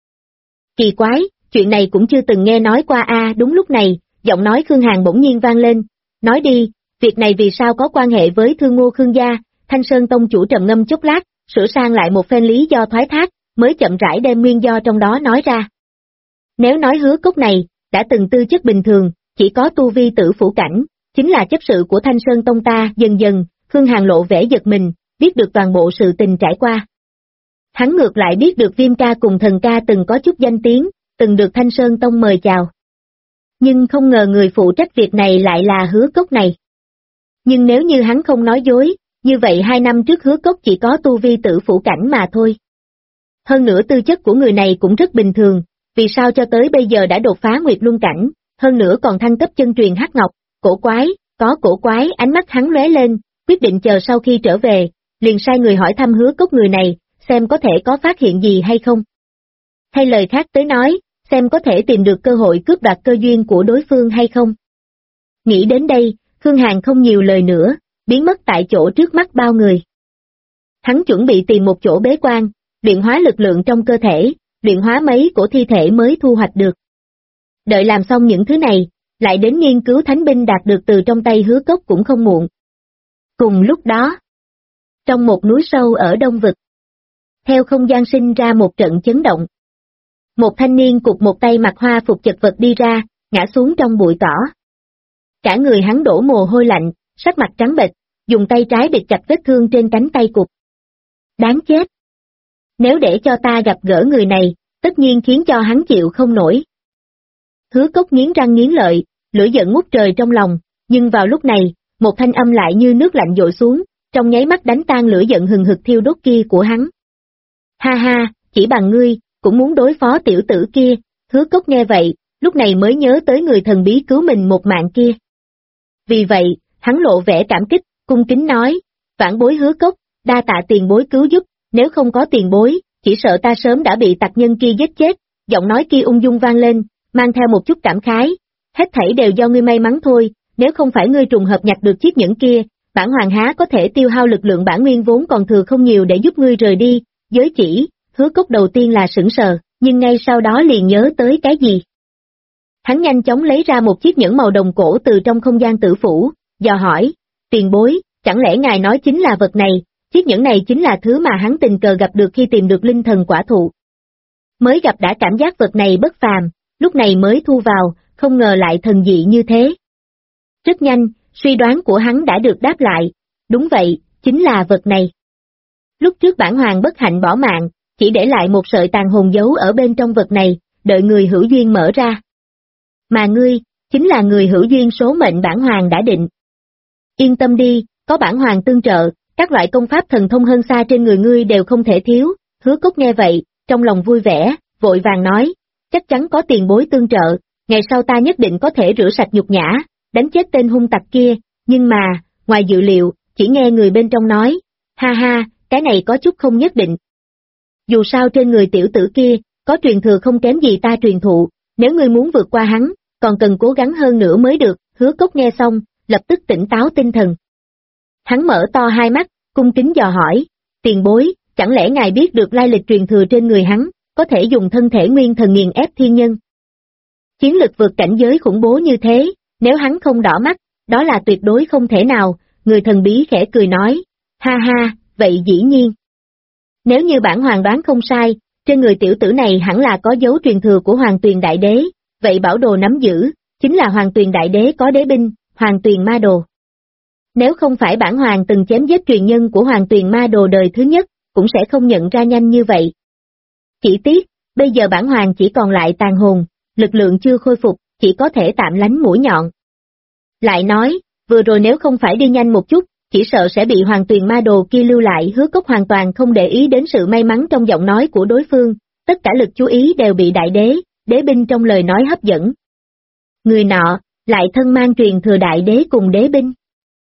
Kỳ quái, chuyện này cũng chưa từng nghe nói qua a. Đúng lúc này, giọng nói Khương Hàn bỗng nhiên vang lên, nói đi, việc này vì sao có quan hệ với Thương Ngô Khương gia? Thanh Sơn Tông chủ trầm ngâm chốc lát, sửa sang lại một phen lý do thoái thác, mới chậm rãi đem nguyên do trong đó nói ra. Nếu nói Hứa Cốc này, đã từng tư chất bình thường, chỉ có tu vi tử phủ cảnh, chính là chấp sự của Thanh Sơn Tông ta. Dần dần, Khương Hàn lộ vẻ giật mình, biết được toàn bộ sự tình trải qua. Hắn ngược lại biết được Viêm ca cùng Thần ca từng có chút danh tiếng, từng được Thanh Sơn Tông mời chào. Nhưng không ngờ người phụ trách việc này lại là Hứa Cốc này. Nhưng nếu như hắn không nói dối, như vậy 2 năm trước Hứa Cốc chỉ có tu vi tử phủ cảnh mà thôi. Hơn nữa tư chất của người này cũng rất bình thường, vì sao cho tới bây giờ đã đột phá Nguyệt Luân cảnh, hơn nữa còn thăng cấp chân truyền hắc ngọc, cổ quái, có cổ quái. Ánh mắt hắn lóe lên, quyết định chờ sau khi trở về, liền sai người hỏi thăm Hứa Cốc người này, xem có thể có phát hiện gì hay không. Hay lời khác tới nói, xem có thể tìm được cơ hội cướp đoạt cơ duyên của đối phương hay không. Nghĩ đến đây, Khương Hàn không nhiều lời nữa, biến mất tại chỗ trước mắt bao người. Hắn chuẩn bị tìm một chỗ bế quan, luyện hóa lực lượng trong cơ thể, luyện hóa mấy cổ thi thể mới thu hoạch được. Đợi làm xong những thứ này, lại đến nghiên cứu thánh binh đạt được từ trong tay Hứa Cốc cũng không muộn. Cùng lúc đó, trong một núi sâu ở Đông Vực, theo không gian sinh ra một trận chấn động. Một thanh niên cụt một tay mặc hoa phục chật vật đi ra, ngã xuống trong bụi cỏ. Cả người hắn đổ mồ hôi lạnh, sắc mặt trắng bệch, dùng tay trái bịt chặt vết thương trên cánh tay cụt. Đáng chết! Nếu để cho ta gặp gỡ người này, tất nhiên khiến cho hắn chịu không nổi. Hứa Cốc nghiến răng nghiến lợi, lửa giận ngút trời trong lòng, nhưng vào lúc này, một thanh âm lại như nước lạnh dội xuống, trong nháy mắt đánh tan lửa giận hừng hực thiêu đốt kia của hắn. Ha ha, chỉ bằng ngươi, cũng muốn đối phó tiểu tử kia. Hứa Cốc nghe vậy, lúc này mới nhớ tới người thần bí cứu mình một mạng kia. Vì vậy, hắn lộ vẻ cảm kích, cung kính nói, vãn bối Hứa Cốc, đa tạ tiền bối cứu giúp, nếu không có tiền bối, chỉ sợ ta sớm đã bị tặc nhân kia giết chết. Giọng nói kia ung dung vang lên, mang theo một chút cảm khái, hết thảy đều do ngươi may mắn thôi, nếu không phải ngươi trùng hợp nhặt được chiếc nhẫn kia, bản hoàng há có thể tiêu hao lực lượng bản nguyên vốn còn thừa không nhiều để giúp ngươi rời đi. Giới chỉ. Hứa Cốc đầu tiên là sững sờ, nhưng ngay sau đó liền nhớ tới cái gì. Hắn nhanh chóng lấy ra một chiếc nhẫn màu đồng cổ từ trong không gian tử phủ, dò hỏi, tiền bối, chẳng lẽ ngài nói chính là vật này? Chiếc nhẫn này chính là thứ mà hắn tình cờ gặp được khi tìm được linh thần quả thụ. Mới gặp đã cảm giác vật này bất phàm, lúc này mới thu vào, không ngờ lại thần dị như thế. Rất nhanh, suy đoán của hắn đã được đáp lại, đúng vậy, chính là vật này. Lúc trước bản hoàng bất hạnh bỏ mạng, chỉ để lại một sợi tàn hồn giấu ở bên trong vật này, đợi người hữu duyên mở ra. Mà ngươi, chính là người hữu duyên số mệnh bản hoàng đã định. Yên tâm đi, có bản hoàng tương trợ, các loại công pháp thần thông hơn xa trên người ngươi đều không thể thiếu. Hứa Cốc nghe vậy, trong lòng vui vẻ, vội vàng nói, chắc chắn có tiền bối tương trợ, ngày sau ta nhất định có thể rửa sạch nhục nhã, đánh chết tên hung tặc kia, nhưng mà, ngoài dự liệu, chỉ nghe người bên trong nói, ha ha, cái này có chút không nhất định. Dù sao trên người tiểu tử kia, có truyền thừa không kém gì ta truyền thụ, nếu ngươi muốn vượt qua hắn, còn cần cố gắng hơn nữa mới được. Hứa Cốc nghe xong, lập tức tỉnh táo tinh thần. Hắn mở to hai mắt, cung kính dò hỏi, tiền bối, chẳng lẽ ngài biết được lai lịch truyền thừa trên người hắn, có thể dùng thân thể nguyên thần nghiền ép thiên nhân. Chiến lực vượt cảnh giới khủng bố như thế, nếu hắn không đỏ mắt, đó là tuyệt đối không thể nào. Người thần bí khẽ cười nói, ha ha, vậy dĩ nhiên. Nếu như bản hoàng đoán không sai, trên người tiểu tử này hẳn là có dấu truyền thừa của Hoàng Tuyền Đại Đế, vậy bảo đồ nắm giữ, chính là Hoàng Tuyền Đại Đế có đế binh, Hoàng Tuyền Ma Đồ. Nếu không phải bản hoàng từng chém giết truyền nhân của Hoàng Tuyền Ma Đồ đời thứ nhất, cũng sẽ không nhận ra nhanh như vậy. Chỉ tiếc, bây giờ bản hoàng chỉ còn lại tàn hồn, lực lượng chưa khôi phục, chỉ có thể tạm lánh mũi nhọn. Lại nói, vừa rồi nếu không phải đi nhanh một chút, chỉ sợ sẽ bị Hoàng Tuyền Ma Đồ kia lưu lại. Hứa Cốc hoàn toàn không để ý đến sự may mắn trong giọng nói của đối phương, tất cả lực chú ý đều bị đại đế, đế binh trong lời nói hấp dẫn. Người nọ, lại thân mang truyền thừa đại đế cùng đế binh.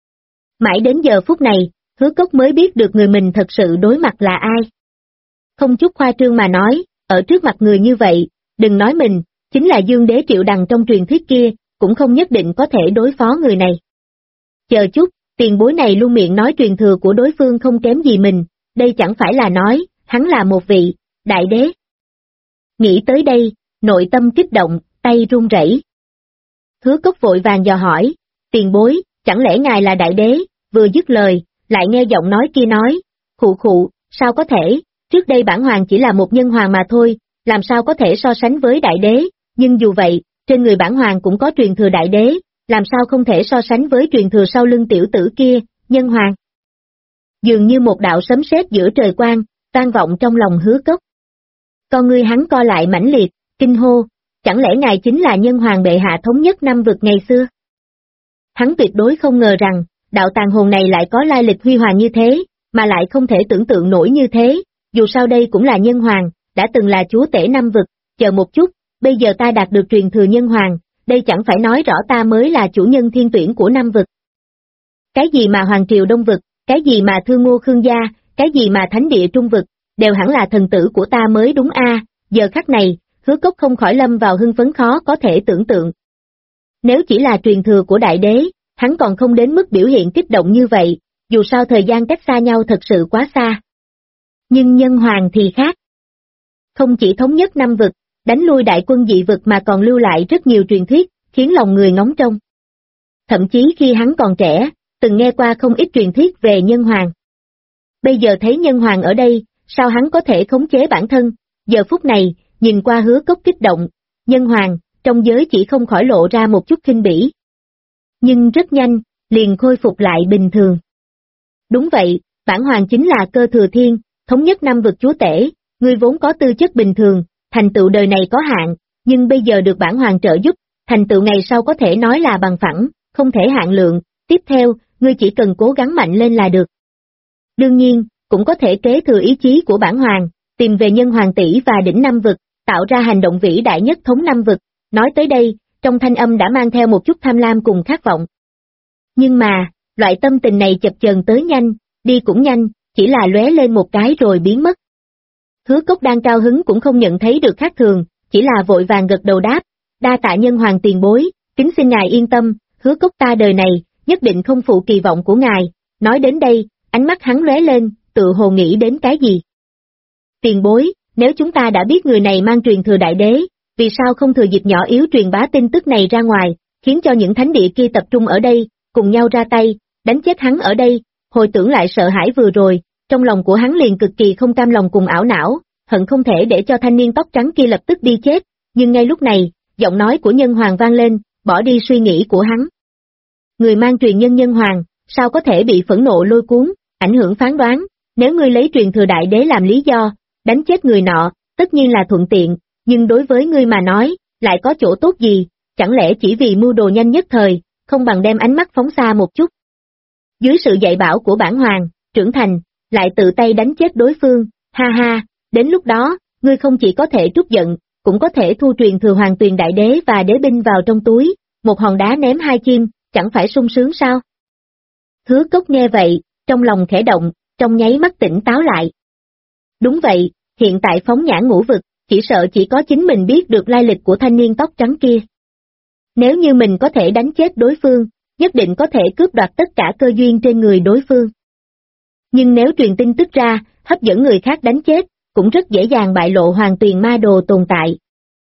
Mãi đến giờ phút này, Hứa Cốc mới biết được người mình thật sự đối mặt là ai. Không chút khoa trương mà nói, ở trước mặt người như vậy, đừng nói mình, chính là Dương Đế Triệu Đằng trong truyền thuyết kia, cũng không nhất định có thể đối phó người này. Chờ chút, tiền bối này luôn miệng nói truyền thừa của đối phương không kém gì mình, đây chẳng phải là nói, hắn là một vị đại đế. Nghĩ tới đây, nội tâm kích động, tay run rẩy. Hứa Cốc vội vàng dò hỏi, tiền bối, chẳng lẽ ngài là đại đế? Vừa dứt lời, lại nghe giọng nói kia nói, khụ khụ, sao có thể, trước đây bản hoàng chỉ là một nhân hoàng mà thôi, làm sao có thể so sánh với đại đế, nhưng dù vậy, trên người bản hoàng cũng có truyền thừa đại đế, làm sao không thể so sánh với truyền thừa sau lưng tiểu tử kia, nhân hoàng. Dường như một đạo sấm sét giữa trời quang, vang vọng trong lòng Hứa Cốc. Con ngươi hắn co lại mãnh liệt, kinh hô, chẳng lẽ ngài chính là nhân hoàng bệ hạ thống nhất năm vực ngày xưa? Hắn tuyệt đối không ngờ rằng, đạo tàn hồn này lại có lai lịch huy hoàng như thế, mà lại không thể tưởng tượng nổi như thế, dù sao đây cũng là nhân hoàng, đã từng là chúa tể năm vực, chờ một chút, bây giờ ta đạt được truyền thừa nhân hoàng, đây chẳng phải nói rõ ta mới là chủ nhân thiên tuyển của năm vực. Cái gì mà hoàng triều đông vực, cái gì mà thương ngô khương gia, cái gì mà thánh địa trung vực, đều hẳn là thần tử của ta mới đúng a. Giờ khắc này, Hứa Cốc không khỏi lâm vào hưng phấn khó có thể tưởng tượng. Nếu chỉ là truyền thừa của đại đế, hắn còn không đến mức biểu hiện kích động như vậy, dù sao thời gian cách xa nhau thật sự quá xa. Nhưng nhân hoàng thì khác. Không chỉ thống nhất năm vực, đánh lui đại quân dị vực mà còn lưu lại rất nhiều truyền thuyết, khiến lòng người ngóng trông. Thậm chí khi hắn còn trẻ, từng nghe qua không ít truyền thuyết về nhân hoàng. Bây giờ thấy nhân hoàng ở đây, sao hắn có thể khống chế bản thân, giờ phút này, nhìn qua Hứa Cốc kích động, nhân hoàng, trong giới chỉ không khỏi lộ ra một chút khinh bỉ. Nhưng rất nhanh, liền khôi phục lại bình thường. Đúng vậy, bản hoàng chính là Cơ Thừa Thiên, thống nhất năm vực chúa tể, ngươi vốn có tư chất bình thường, thành tựu đời này có hạn, nhưng bây giờ được bản hoàng trợ giúp, thành tựu ngày sau có thể nói là bằng phẳng, không thể hạn lượng, tiếp theo, ngươi chỉ cần cố gắng mạnh lên là được. Đương nhiên, cũng có thể kế thừa ý chí của bản hoàng, tìm về nhân hoàng tỷ và đỉnh năm vực, tạo ra hành động vĩ đại nhất thống năm vực. Nói tới đây, trong thanh âm đã mang theo một chút tham lam cùng khát vọng. Nhưng mà, loại tâm tình này chập chờn tới nhanh, đi cũng nhanh, chỉ là lóe lên một cái rồi biến mất. Hứa Cốc đang cao hứng cũng không nhận thấy được khác thường, chỉ là vội vàng gật đầu đáp, đa tạ nhân hoàng tiền bối, kính xin ngài yên tâm, Hứa Cốc ta đời này, nhất định không phụ kỳ vọng của ngài. Nói đến đây, ánh mắt hắn lóe lên, tự hồ nghĩ đến cái gì. Tiền bối, nếu chúng ta đã biết người này mang truyền thừa đại đế, vì sao không thừa dịp nhỏ yếu truyền bá tin tức này ra ngoài, khiến cho những thánh địa kia tập trung ở đây, cùng nhau ra tay, đánh chết hắn ở đây, hồi tưởng lại sợ hãi vừa rồi, trong lòng của hắn liền cực kỳ không cam lòng cùng ảo não, hận không thể để cho thanh niên tóc trắng kia lập tức đi chết, nhưng ngay lúc này, giọng nói của nhân hoàng vang lên, bỏ đi suy nghĩ của hắn. Người mang truyền nhân hoàng, sao có thể bị phẫn nộ lôi cuốn, ảnh hưởng phán đoán, nếu ngươi lấy truyền thừa đại đế làm lý do, đánh chết người nọ, tất nhiên là thuận tiện, nhưng đối với ngươi mà nói, lại có chỗ tốt gì, chẳng lẽ chỉ vì mưu đồ nhanh nhất thời, không bằng đem ánh mắt phóng xa một chút. Dưới sự dạy bảo của bản hoàng, trưởng thành, lại tự tay đánh chết đối phương, ha ha, đến lúc đó, ngươi không chỉ có thể trút giận, cũng có thể thu truyền thừa hoàng tuyền đại đế và đế binh vào trong túi, một hòn đá ném hai chim, chẳng phải sung sướng sao? Hứa Cốc nghe vậy, trong lòng khẽ động, trong nháy mắt tỉnh táo lại. Đúng vậy, hiện tại phóng nhãn ngũ vực, chỉ sợ chỉ có chính mình biết được lai lịch của thanh niên tóc trắng kia. Nếu như mình có thể đánh chết đối phương, nhất định có thể cướp đoạt tất cả cơ duyên trên người đối phương. Nhưng nếu truyền tin tức ra, hấp dẫn người khác đánh chết, cũng rất dễ dàng bại lộ hoàng tuyền ma đồ tồn tại.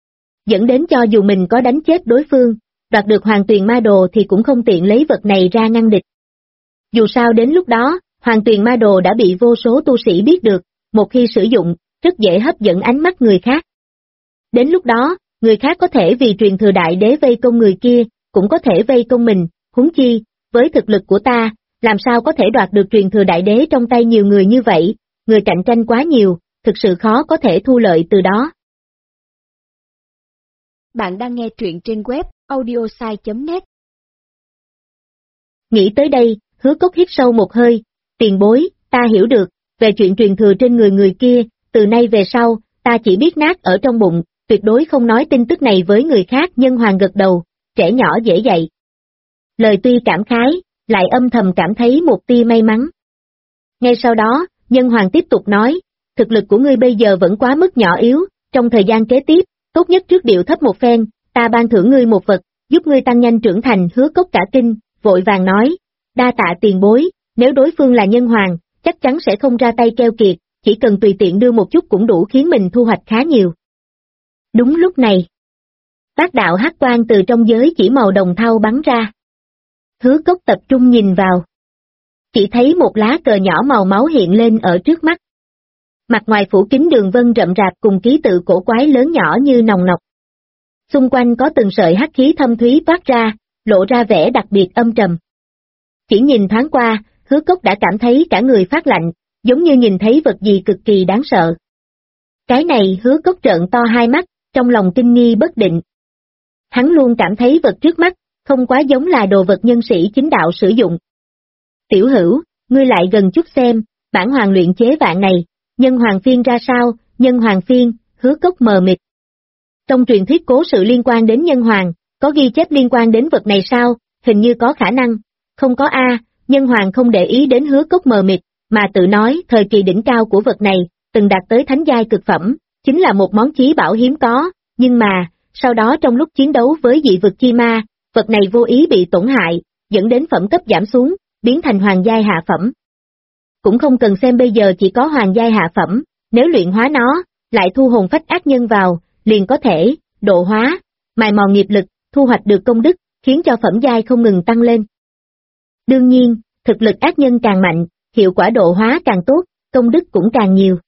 Dẫn đến cho dù mình có đánh chết đối phương, đoạt được hoàng tuyền ma đồ thì cũng không tiện lấy vật này ra ngăn địch. Dù sao đến lúc đó, hoàng tuyền ma đồ đã bị vô số tu sĩ biết được, một khi sử dụng, rất dễ hấp dẫn ánh mắt người khác. Đến lúc đó, người khác có thể vì truyền thừa đại đế vây công người kia, cũng có thể vây công mình, huống chi, với thực lực của ta, làm sao có thể đoạt được truyền thừa đại đế trong tay nhiều người như vậy, người cạnh tranh quá nhiều, thực sự khó có thể thu lợi từ đó. Bạn đang nghe truyện trên web audiosai.net. Nghĩ tới đây, Hứa Cốc hít sâu một hơi, tiền bối, ta hiểu được, về chuyện truyền thừa trên người kia, từ nay về sau, ta chỉ biết nát ở trong bụng, tuyệt đối không nói tin tức này với người khác. Nhân hoàng gật đầu, trẻ nhỏ dễ dạy. Lời tuy cảm khái, lại âm thầm cảm thấy một tia may mắn. Ngay sau đó, nhân hoàng tiếp tục nói, thực lực của ngươi bây giờ vẫn quá mức nhỏ yếu, trong thời gian kế tiếp, tốt nhất trước điệu thấp một phen, ta ban thưởng ngươi một vật, giúp ngươi tăng nhanh trưởng thành. Hứa Cốc cả kinh, vội vàng nói, đa tạ tiền bối, nếu đối phương là nhân hoàng, chắc chắn sẽ không ra tay keo kiệt, chỉ cần tùy tiện đưa một chút cũng đủ khiến mình thu hoạch khá nhiều. Đúng lúc này, bát đạo hắc quang từ trong giới chỉ màu đồng thau bắn ra. Hứa Cốc tập trung nhìn vào. Chỉ thấy một lá cờ nhỏ màu máu hiện lên ở trước mắt. Mặt ngoài phủ kín đường vân rậm rạp cùng ký tự cổ quái lớn nhỏ như nòng nọc. Xung quanh có từng sợi hắc khí thâm thúy toát ra, lộ ra vẻ đặc biệt âm trầm. Chỉ nhìn thoáng qua, Hứa Cốc đã cảm thấy cả người phát lạnh, giống như nhìn thấy vật gì cực kỳ đáng sợ. Cái này Hứa Cốc trợn to hai mắt, trong lòng kinh nghi bất định, Hắn luôn cảm thấy vật trước mắt, không quá giống là đồ vật nhân sĩ chính đạo sử dụng. Tiểu hữu, ngươi lại gần chút xem, bản hoàng luyện chế vạn này, nhân hoàng phiên ra sao, nhân hoàng phiên, Hứa Cốc mờ mịt. Trong truyền thuyết cố sự liên quan đến nhân hoàng, có ghi chép liên quan đến vật này sao, hình như có khả năng, không có a. Nhân hoàng không để ý đến Hứa Cốc mờ mịt, mà tự nói thời kỳ đỉnh cao của vật này, từng đạt tới thánh giai cực phẩm, chính là một món chí bảo hiếm có, nhưng mà, sau đó trong lúc chiến đấu với dị vực chi ma, vật này vô ý bị tổn hại, dẫn đến phẩm cấp giảm xuống, biến thành hoàng giai hạ phẩm. Cũng không cần xem bây giờ chỉ có hoàng giai hạ phẩm, nếu luyện hóa nó, lại thu hồn phách ác nhân vào, liền có thể, độ hóa, mài mò nghiệp lực, thu hoạch được công đức, khiến cho phẩm giai không ngừng tăng lên. Đương nhiên, thực lực ác nhân càng mạnh, hiệu quả độ hóa càng tốt, công đức cũng càng nhiều.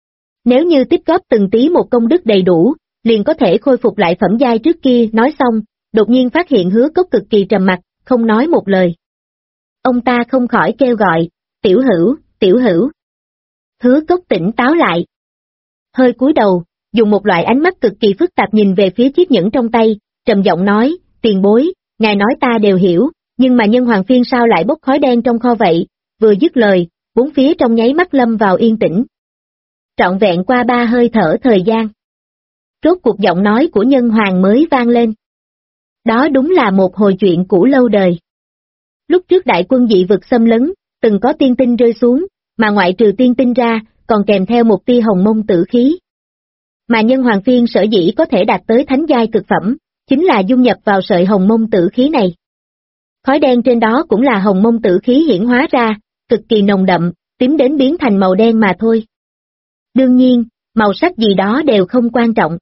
Nếu như tích góp từng tí một công đức đầy đủ, liền có thể khôi phục lại phẩm giai trước kia. Nói xong, đột nhiên phát hiện Hứa Cốc cực kỳ trầm mặc, không nói một lời. Ông ta không khỏi kêu gọi, tiểu hữu, tiểu hữu. Hứa Cốc tỉnh táo lại. Hơi cúi đầu, dùng một loại ánh mắt cực kỳ phức tạp nhìn về phía chiếc nhẫn trong tay, trầm giọng nói, tiền bối, ngài nói ta đều hiểu, nhưng mà nhân hoàng phiên sao lại bốc khói đen trong kho vậy, vừa dứt lời, bốn phía trong nháy mắt lâm vào yên tĩnh. Trọn vẹn qua 3 hơi thở thời gian. Rốt cuộc giọng nói của nhân hoàng mới vang lên. Đó đúng là một hồi chuyện cũ lâu đời. Lúc trước đại quân dị vực xâm lấn, từng có tiên tinh rơi xuống, mà ngoại trừ tiên tinh ra, còn kèm theo một tia hồng mông tử khí. Mà nhân hoàng phiên sở dĩ có thể đạt tới thánh giai cực phẩm, chính là dung nhập vào sợi hồng mông tử khí này. Khói đen trên đó cũng là hồng mông tử khí hiển hóa ra, cực kỳ nồng đậm, tím đến biến thành màu đen mà thôi. Đương nhiên, màu sắc gì đó đều không quan trọng.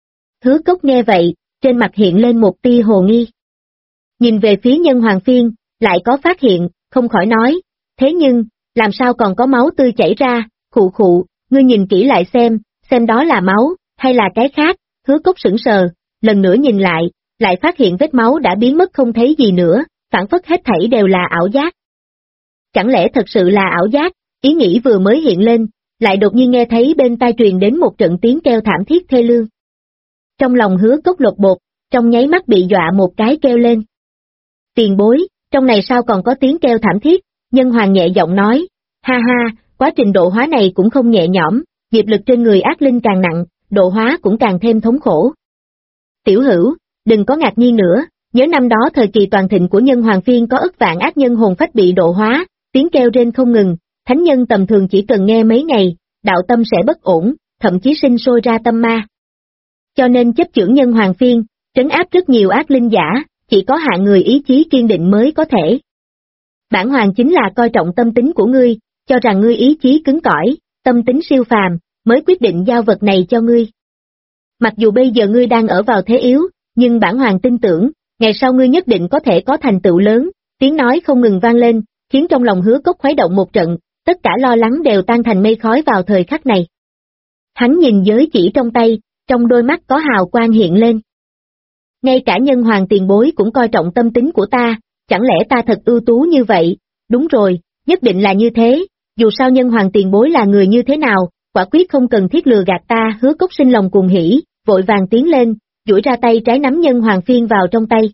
Hứa Cốc nghe vậy, trên mặt hiện lên một tia hồ nghi. Nhìn về phía nhân hoàng phiên, lại có phát hiện, không khỏi nói, thế nhưng, làm sao còn có máu tươi chảy ra, khụ khụ, ngươi nhìn kỹ lại xem đó là máu, hay là cái khác. Hứa Cốc sững sờ, lần nữa nhìn lại phát hiện vết máu đã biến mất không thấy gì nữa, phản phất hết thảy đều là ảo giác. Chẳng lẽ thật sự là ảo giác, ý nghĩ vừa mới hiện lên, lại đột nhiên nghe thấy bên tai truyền đến một trận tiếng kêu thảm thiết thê lương. Trong lòng Hứa Cốc lột bột, trong nháy mắt bị dọa một cái kêu lên. Tiền bối, trong này sao còn có tiếng kêu thảm thiết, nhân hoàng nhẹ giọng nói, ha ha, quá trình độ hóa này cũng không nhẹ nhõm, nghiệp lực trên người ác linh càng nặng, độ hóa cũng càng thêm thống khổ. Tiểu hữu, đừng có ngạc nhiên nữa, nhớ năm đó thời kỳ toàn thịnh của nhân hoàng phiên có ức vạn ác nhân hồn phách bị độ hóa, tiếng kêu rên không ngừng, thánh nhân tầm thường chỉ cần nghe mấy ngày, đạo tâm sẽ bất ổn, thậm chí sinh sôi ra tâm ma. Cho nên chấp chưởng nhân hoàng phiên, trấn áp rất nhiều ác linh giả, chỉ có hạng người ý chí kiên định mới có thể. Bản hoàng chính là coi trọng tâm tính của ngươi, cho rằng ngươi ý chí cứng cỏi, tâm tính siêu phàm, mới quyết định giao vật này cho ngươi. Mặc dù bây giờ ngươi đang ở vào thế yếu, nhưng bản hoàng tin tưởng, ngày sau ngươi nhất định có thể có thành tựu lớn. Tiếng nói không ngừng vang lên, khiến trong lòng Hứa Cốc khuấy động một trận, tất cả lo lắng đều tan thành mây khói vào thời khắc này. Hắn nhìn giới chỉ trong tay, trong đôi mắt có hào quang hiện lên. Ngay cả nhân hoàng tiền bối cũng coi trọng tâm tính của ta, chẳng lẽ ta thật ưu tú như vậy? Đúng rồi, nhất định là như thế, dù sao nhân hoàng tiền bối là người như thế nào, quả quyết không cần thiết lừa gạt ta. Hứa Cốc sinh lòng cuồng hỉ, vội vàng tiến lên, duỗi ra tay trái nắm nhân hoàng phiên vào trong tay.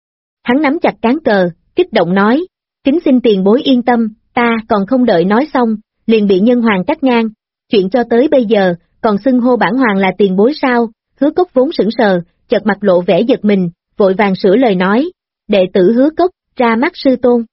Hắn nắm chặt cán cờ, kích động nói, kính xin tiền bối yên tâm, ta còn không đợi nói xong, liền bị nhân hoàng cắt ngang, chuyện cho tới bây giờ, còn xưng hô bản hoàng là tiền bối sao? Hứa Cốc vốn sững sờ, chợt mặt lộ vẻ giật mình, vội vàng sửa lời nói, đệ tử Hứa Cốc, ra mắt sư tôn.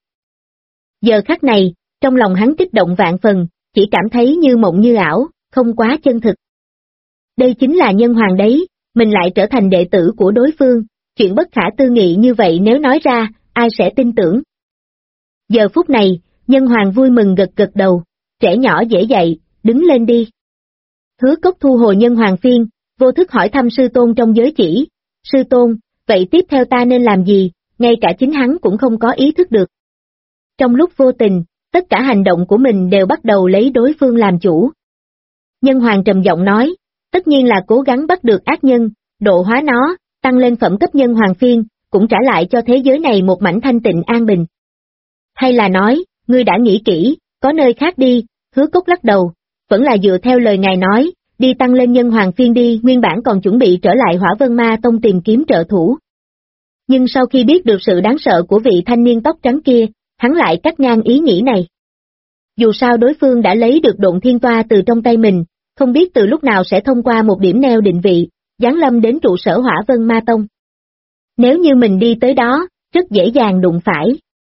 Giờ khắc này, trong lòng hắn kích động vạn phần, chỉ cảm thấy như mộng như ảo, không quá chân thực. Đây chính là nhân hoàng đấy, mình lại trở thành đệ tử của đối phương, chuyện bất khả tư nghị như vậy nếu nói ra, ai sẽ tin tưởng. Giờ phút này, nhân hoàng vui mừng gật gật đầu, trẻ nhỏ dễ dậy, đứng lên đi. Hứa Cốc thu hồi nhân hoàng phiên, vô thức hỏi thăm sư tôn trong giới chỉ, sư tôn, vậy tiếp theo ta nên làm gì, ngay cả chính hắn cũng không có ý thức được. Trong lúc vô tình, tất cả hành động của mình đều bắt đầu lấy đối phương làm chủ. Nhân hoàng trầm giọng nói, tất nhiên là cố gắng bắt được ác nhân, độ hóa nó, tăng lên phẩm cấp nhân hoàng phiên, cũng trả lại cho thế giới này một mảnh thanh tịnh an bình. Hay là nói, ngươi đã nghĩ kỹ, có nơi khác đi. Hứa Cốc lắc đầu, vẫn là dựa theo lời ngài nói, đi tăng lên nhân hoàng phiên đi. Nguyên bản còn chuẩn bị trở lại Hỏa Vân Ma Tông tìm kiếm trợ thủ, Nhưng sau khi biết được sự đáng sợ của vị thanh niên tóc trắng kia, hắn lại cắt ngang ý nghĩ này. Dù sao đối phương đã lấy được độn thiên toa từ trong tay mình, không biết từ lúc nào sẽ thông qua một điểm neo định vị, giáng lâm đến trụ sở Hỏa Vân Ma Tông. Nếu như mình đi tới đó, rất dễ dàng đụng phải.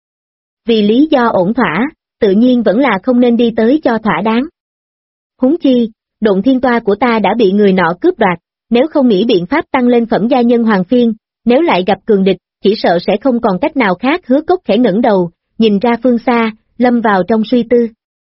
Vì lý do ổn thỏa, tự nhiên vẫn là không nên đi tới cho thỏa đáng. Huống chi, độn thiên toa của ta đã bị người nọ cướp đoạt, nếu không nghĩ biện pháp tăng lên phẩm gia nhân hoàng phiên, nếu lại gặp cường địch, chỉ sợ sẽ không còn cách nào khác. Hứa Cốc khẽ ngẩng đầu, nhìn ra phương xa, lâm vào trong suy tư.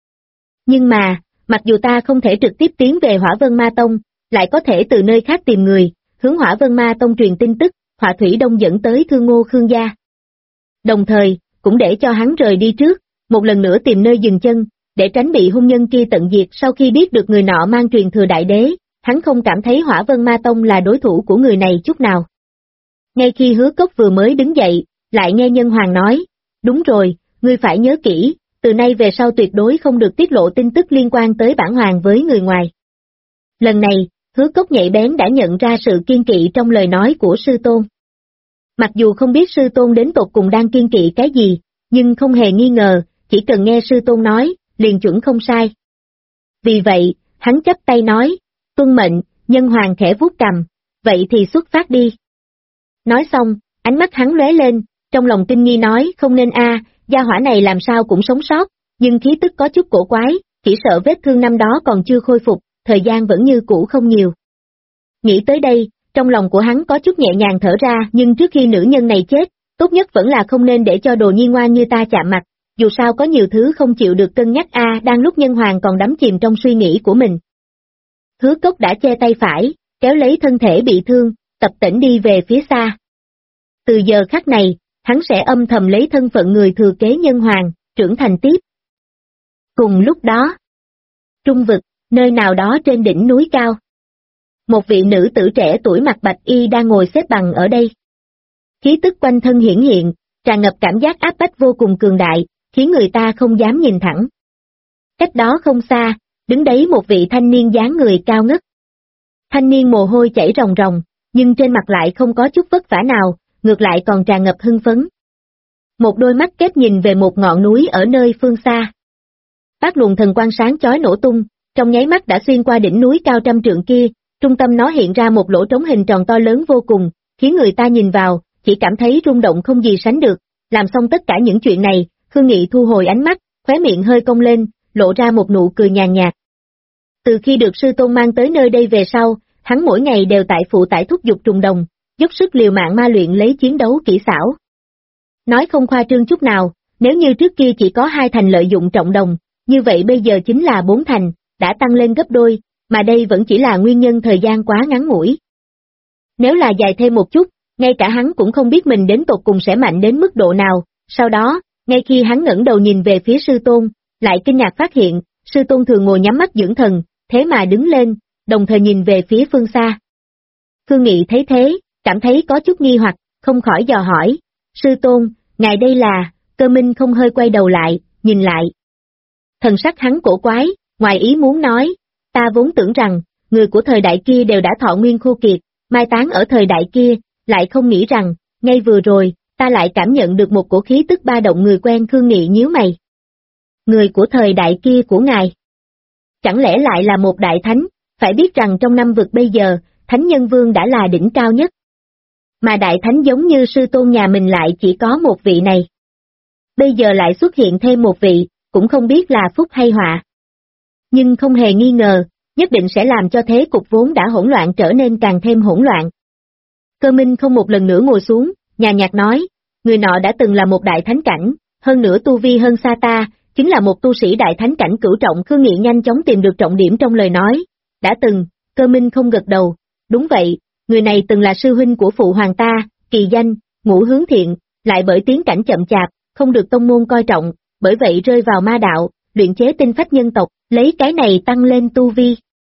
Nhưng mà, mặc dù ta không thể trực tiếp tiến về Hỏa Vân Ma Tông, lại có thể từ nơi khác tìm người, hướng Hỏa Vân Ma Tông truyền tin tức, Hỏa Thủy Đông dẫn tới Thương Ngô Khương gia. Đồng thời, cũng để cho hắn rời đi trước, một lần nữa tìm nơi dừng chân, để tránh bị hung nhân kia tận diệt. Sau khi biết được người nọ mang truyền thừa đại đế, hắn không cảm thấy Hỏa Vân Ma Tông là đối thủ của người này chút nào. Ngay khi Hứa Cốc vừa mới đứng dậy, lại nghe Nhân Hoàng nói, đúng rồi, ngươi phải nhớ kỹ, từ nay về sau tuyệt đối không được tiết lộ tin tức liên quan tới bản hoàng với người ngoài. Lần này, Hứa Cốc nhạy bén đã nhận ra sự kiên kỵ trong lời nói của sư tôn. Mặc dù không biết sư tôn đến tột cùng đang kiên kỵ cái gì, nhưng không hề nghi ngờ, chỉ cần nghe sư tôn nói, liền chuẩn không sai. Vì vậy, hắn chắp tay nói, tuân mệnh. Nhân Hoàng khẽ vuốt cằm, vậy thì xuất phát đi. Nói xong, ánh mắt hắn lóe lên, trong lòng kinh nghi nói không nên gia hỏa này làm sao cũng sống sót, nhưng khí tức có chút cổ quái, chỉ sợ vết thương năm đó còn chưa khôi phục, thời gian vẫn như cũ không nhiều. Nghĩ tới đây, trong lòng của hắn có chút nhẹ nhàng thở ra, nhưng trước khi nữ nhân này chết, tốt nhất vẫn là không nên để cho đồ nhi ngoan như ta chạm mặt, dù sao có nhiều thứ không chịu được cân nhắc đang lúc Nhân Hoàng còn đắm chìm trong suy nghĩ của mình. Hứa Cốc đã che tay phải, kéo lấy thân thể bị thương, tập tễnh đi về phía xa. Từ giờ khắc này, hắn sẽ âm thầm lấy thân phận người thừa kế Nhân Hoàng, trưởng thành tiếp. Cùng lúc đó, trung vực, nơi nào đó trên đỉnh núi cao. Một vị nữ tử trẻ tuổi mặc bạch y đang ngồi xếp bằng ở đây. Khí tức quanh thân hiển hiện, tràn ngập cảm giác áp bách vô cùng cường đại, khiến người ta không dám nhìn thẳng. Cách đó không xa, đứng đấy một vị thanh niên dáng người cao ngất. Thanh niên mồ hôi chảy ròng ròng, nhưng trên mặt lại không có chút vất vả nào, ngược lại còn tràn ngập hưng phấn. Một đôi mắt kép nhìn về một ngọn núi ở nơi phương xa. Bát luồng thần quang sáng chói nổ tung, trong nháy mắt đã xuyên qua đỉnh núi cao trăm trượng kia, trung tâm nó hiện ra một lỗ trống hình tròn to lớn vô cùng, khiến người ta nhìn vào, chỉ cảm thấy rung động không gì sánh được. Làm xong tất cả những chuyện này, Khương Nghị thu hồi ánh mắt, khóe miệng hơi cong lên, lộ ra một nụ cười nhàn nhạt. Từ khi được sư tôn mang tới nơi đây về sau, hắn mỗi ngày đều tại phụ tải thúc giục trùng đồng, dốc sức liều mạng ma luyện lấy chiến đấu kỹ xảo. Nói không khoa trương chút nào, nếu như trước kia chỉ có 2 thành lợi dụng trọng đồng, như vậy bây giờ chính là 4 thành, đã tăng lên gấp đôi, mà đây vẫn chỉ là nguyên nhân thời gian quá ngắn ngủi. Nếu là dài thêm một chút, ngay cả hắn cũng không biết mình đến tột cùng sẽ mạnh đến mức độ nào. Sau đó, ngay khi hắn ngẩng đầu nhìn về phía sư tôn, lại kinh ngạc phát hiện, sư tôn thường ngồi nhắm mắt dưỡng thần, thế mà đứng lên, đồng thời nhìn về phía phương xa. Khương Nghị thấy thế, cảm thấy có chút nghi hoặc, không khỏi dò hỏi, sư tôn, ngài đây là, Cơ Minh không hơi quay đầu lại, nhìn lại. Thần sắc hắn cổ quái, ngoài ý muốn nói, ta vốn tưởng rằng, người của thời đại kia đều đã thọ nguyên khô kiệt, mai táng ở thời đại kia, lại không nghĩ rằng, ngay vừa rồi, ta lại cảm nhận được một cổ khí tức ba động người quen. Khương Nghị nhíu mày. Người của thời đại kia của ngài? Chẳng lẽ lại là một đại thánh, phải biết rằng trong năm vực bây giờ, Thánh Nhân Vương đã là đỉnh cao nhất. Mà đại thánh giống như sư tôn nhà mình lại chỉ có một vị này. Bây giờ lại xuất hiện thêm một vị, cũng không biết là phúc hay họa. Nhưng không hề nghi ngờ, nhất định sẽ làm cho thế cục vốn đã hỗn loạn trở nên càng thêm hỗn loạn. Cơ Minh không một lần nữa ngồi xuống, nhàn nhạt nói, người nọ đã từng là một đại thánh cảnh, hơn nữa tu vi hơn xa ta, chính là một tu sĩ đại thánh cảnh cửu trọng. Khương Nghị nhanh chóng tìm được trọng điểm trong lời nói. Đã từng, Cơ Minh không gật đầu, đúng vậy, người này từng là sư huynh của phụ hoàng ta, kỳ danh, Ngũ Hướng Thiện, lại bởi tiến cảnh chậm chạp, không được tông môn coi trọng, bởi vậy rơi vào ma đạo, luyện chế tinh phách nhân tộc, lấy cái này tăng lên tu vi.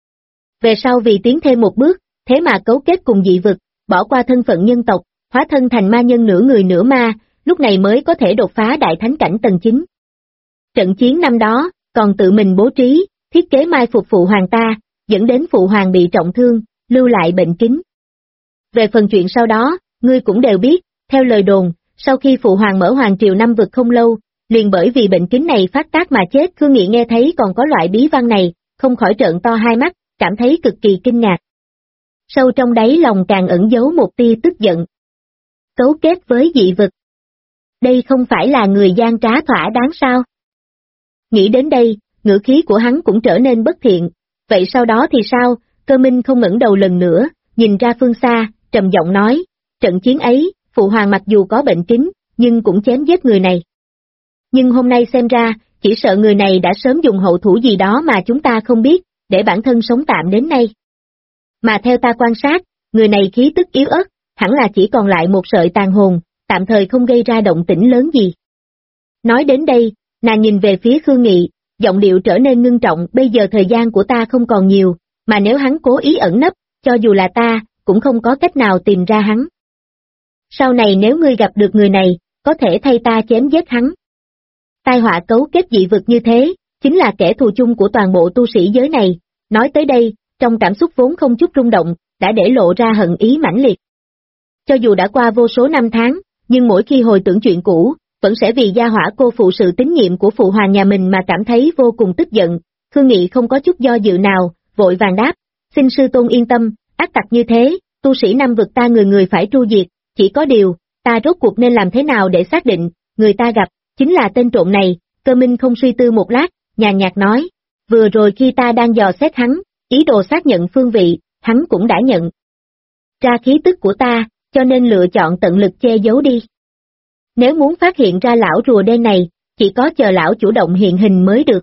Về sau vì tiến thêm một bước, thế mà cấu kết cùng dị vực, bỏ qua thân phận nhân tộc, hóa thân thành ma nhân nửa người nửa ma, lúc này mới có thể đột phá đại thánh cảnh tầng 9. Trận chiến năm đó, còn tự mình bố trí, thiết kế mai phục phụ hoàng ta, dẫn đến phụ hoàng bị trọng thương, lưu lại bệnh kính. Về phần chuyện sau đó, ngươi cũng đều biết, Theo lời đồn, sau khi phụ hoàng mở hoàng triều năm vực không lâu, liền bởi vì bệnh kính này phát tác mà chết. Khương Nghị nghe thấy còn có loại bí văn này, không khỏi trợn to hai mắt, cảm thấy cực kỳ kinh ngạc. Sâu trong đáy lòng càng ẩn giấu một tia tức giận. Cấu kết với dị vực. Đây không phải là người gian trá thỏa đáng sao? Nghĩ đến đây, ngữ khí của hắn cũng trở nên bất thiện. Vậy sau đó thì sao? Cơ Minh không ngẩng đầu lần nữa, nhìn ra phương xa, trầm giọng nói, trận chiến ấy, phụ hoàng mặc dù có bệnh kính, nhưng cũng chém giết người này. Nhưng hôm nay xem ra, chỉ sợ người này đã sớm dùng hậu thủ gì đó mà chúng ta không biết, để bản thân sống tạm đến nay. Mà theo ta quan sát, người này khí tức yếu ớt, hẳn là chỉ còn lại một sợi tàn hồn, tạm thời không gây ra động tĩnh lớn gì. Nói đến đây, nàng nhìn về phía Khương Nghị, giọng điệu trở nên ngưng trọng. Bây giờ thời gian của ta không còn nhiều, mà nếu hắn cố ý ẩn nấp, cho dù là ta, cũng không có cách nào tìm ra hắn. Sau này nếu ngươi gặp được người này, có thể thay ta chém giết hắn. Tai họa cấu kết dị vực như thế, chính là kẻ thù chung của toàn bộ tu sĩ giới này. Nói tới đây, trong cảm xúc vốn không chút rung động, đã để lộ ra hận ý mãnh liệt. Cho dù đã qua vô số năm tháng, nhưng mỗi khi hồi tưởng chuyện cũ, vẫn sẽ vì gia hỏa cô phụ sự tín nhiệm của phụ hoàng nhà mình mà cảm thấy vô cùng tức giận. Khương Nghị không có chút do dự nào, vội vàng đáp, xin sư tôn yên tâm, ác tặc như thế, tu sĩ năm vực ta người người phải tru diệt, chỉ có điều, ta rốt cuộc nên làm thế nào để xác định, người ta gặp, chính là tên trộm này. Cơ Minh không suy tư một lát, nhàn nhạt nói, vừa rồi khi ta đang dò xét hắn, ý đồ xác nhận phương vị, hắn cũng đã nhận ra khí tức của ta, cho nên lựa chọn tận lực che giấu đi. Nếu muốn phát hiện ra lão rùa đen này, chỉ có chờ lão chủ động hiện hình mới được.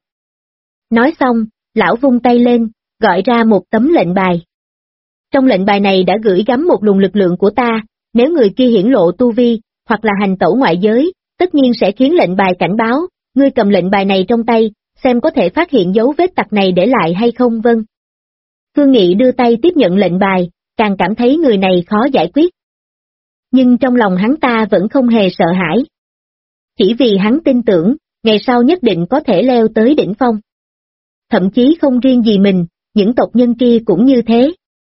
Nói xong, lão vung tay lên, gọi ra một tấm lệnh bài. Trong lệnh bài này đã gửi gắm một luồng lực lượng của ta, nếu người kia hiển lộ tu vi, hoặc là hành tẩu ngoại giới, tất nhiên sẽ khiến lệnh bài cảnh báo. Ngươi cầm lệnh bài này trong tay, xem có thể phát hiện dấu vết tặc này để lại hay không. Vâng. Khương Nghị đưa tay tiếp nhận lệnh bài, càng cảm thấy người này khó giải quyết. Nhưng trong lòng hắn ta vẫn không hề sợ hãi. Chỉ vì hắn tin tưởng, ngày sau nhất định có thể leo tới đỉnh phong. Thậm chí không riêng gì mình, những tộc nhân kia cũng như thế.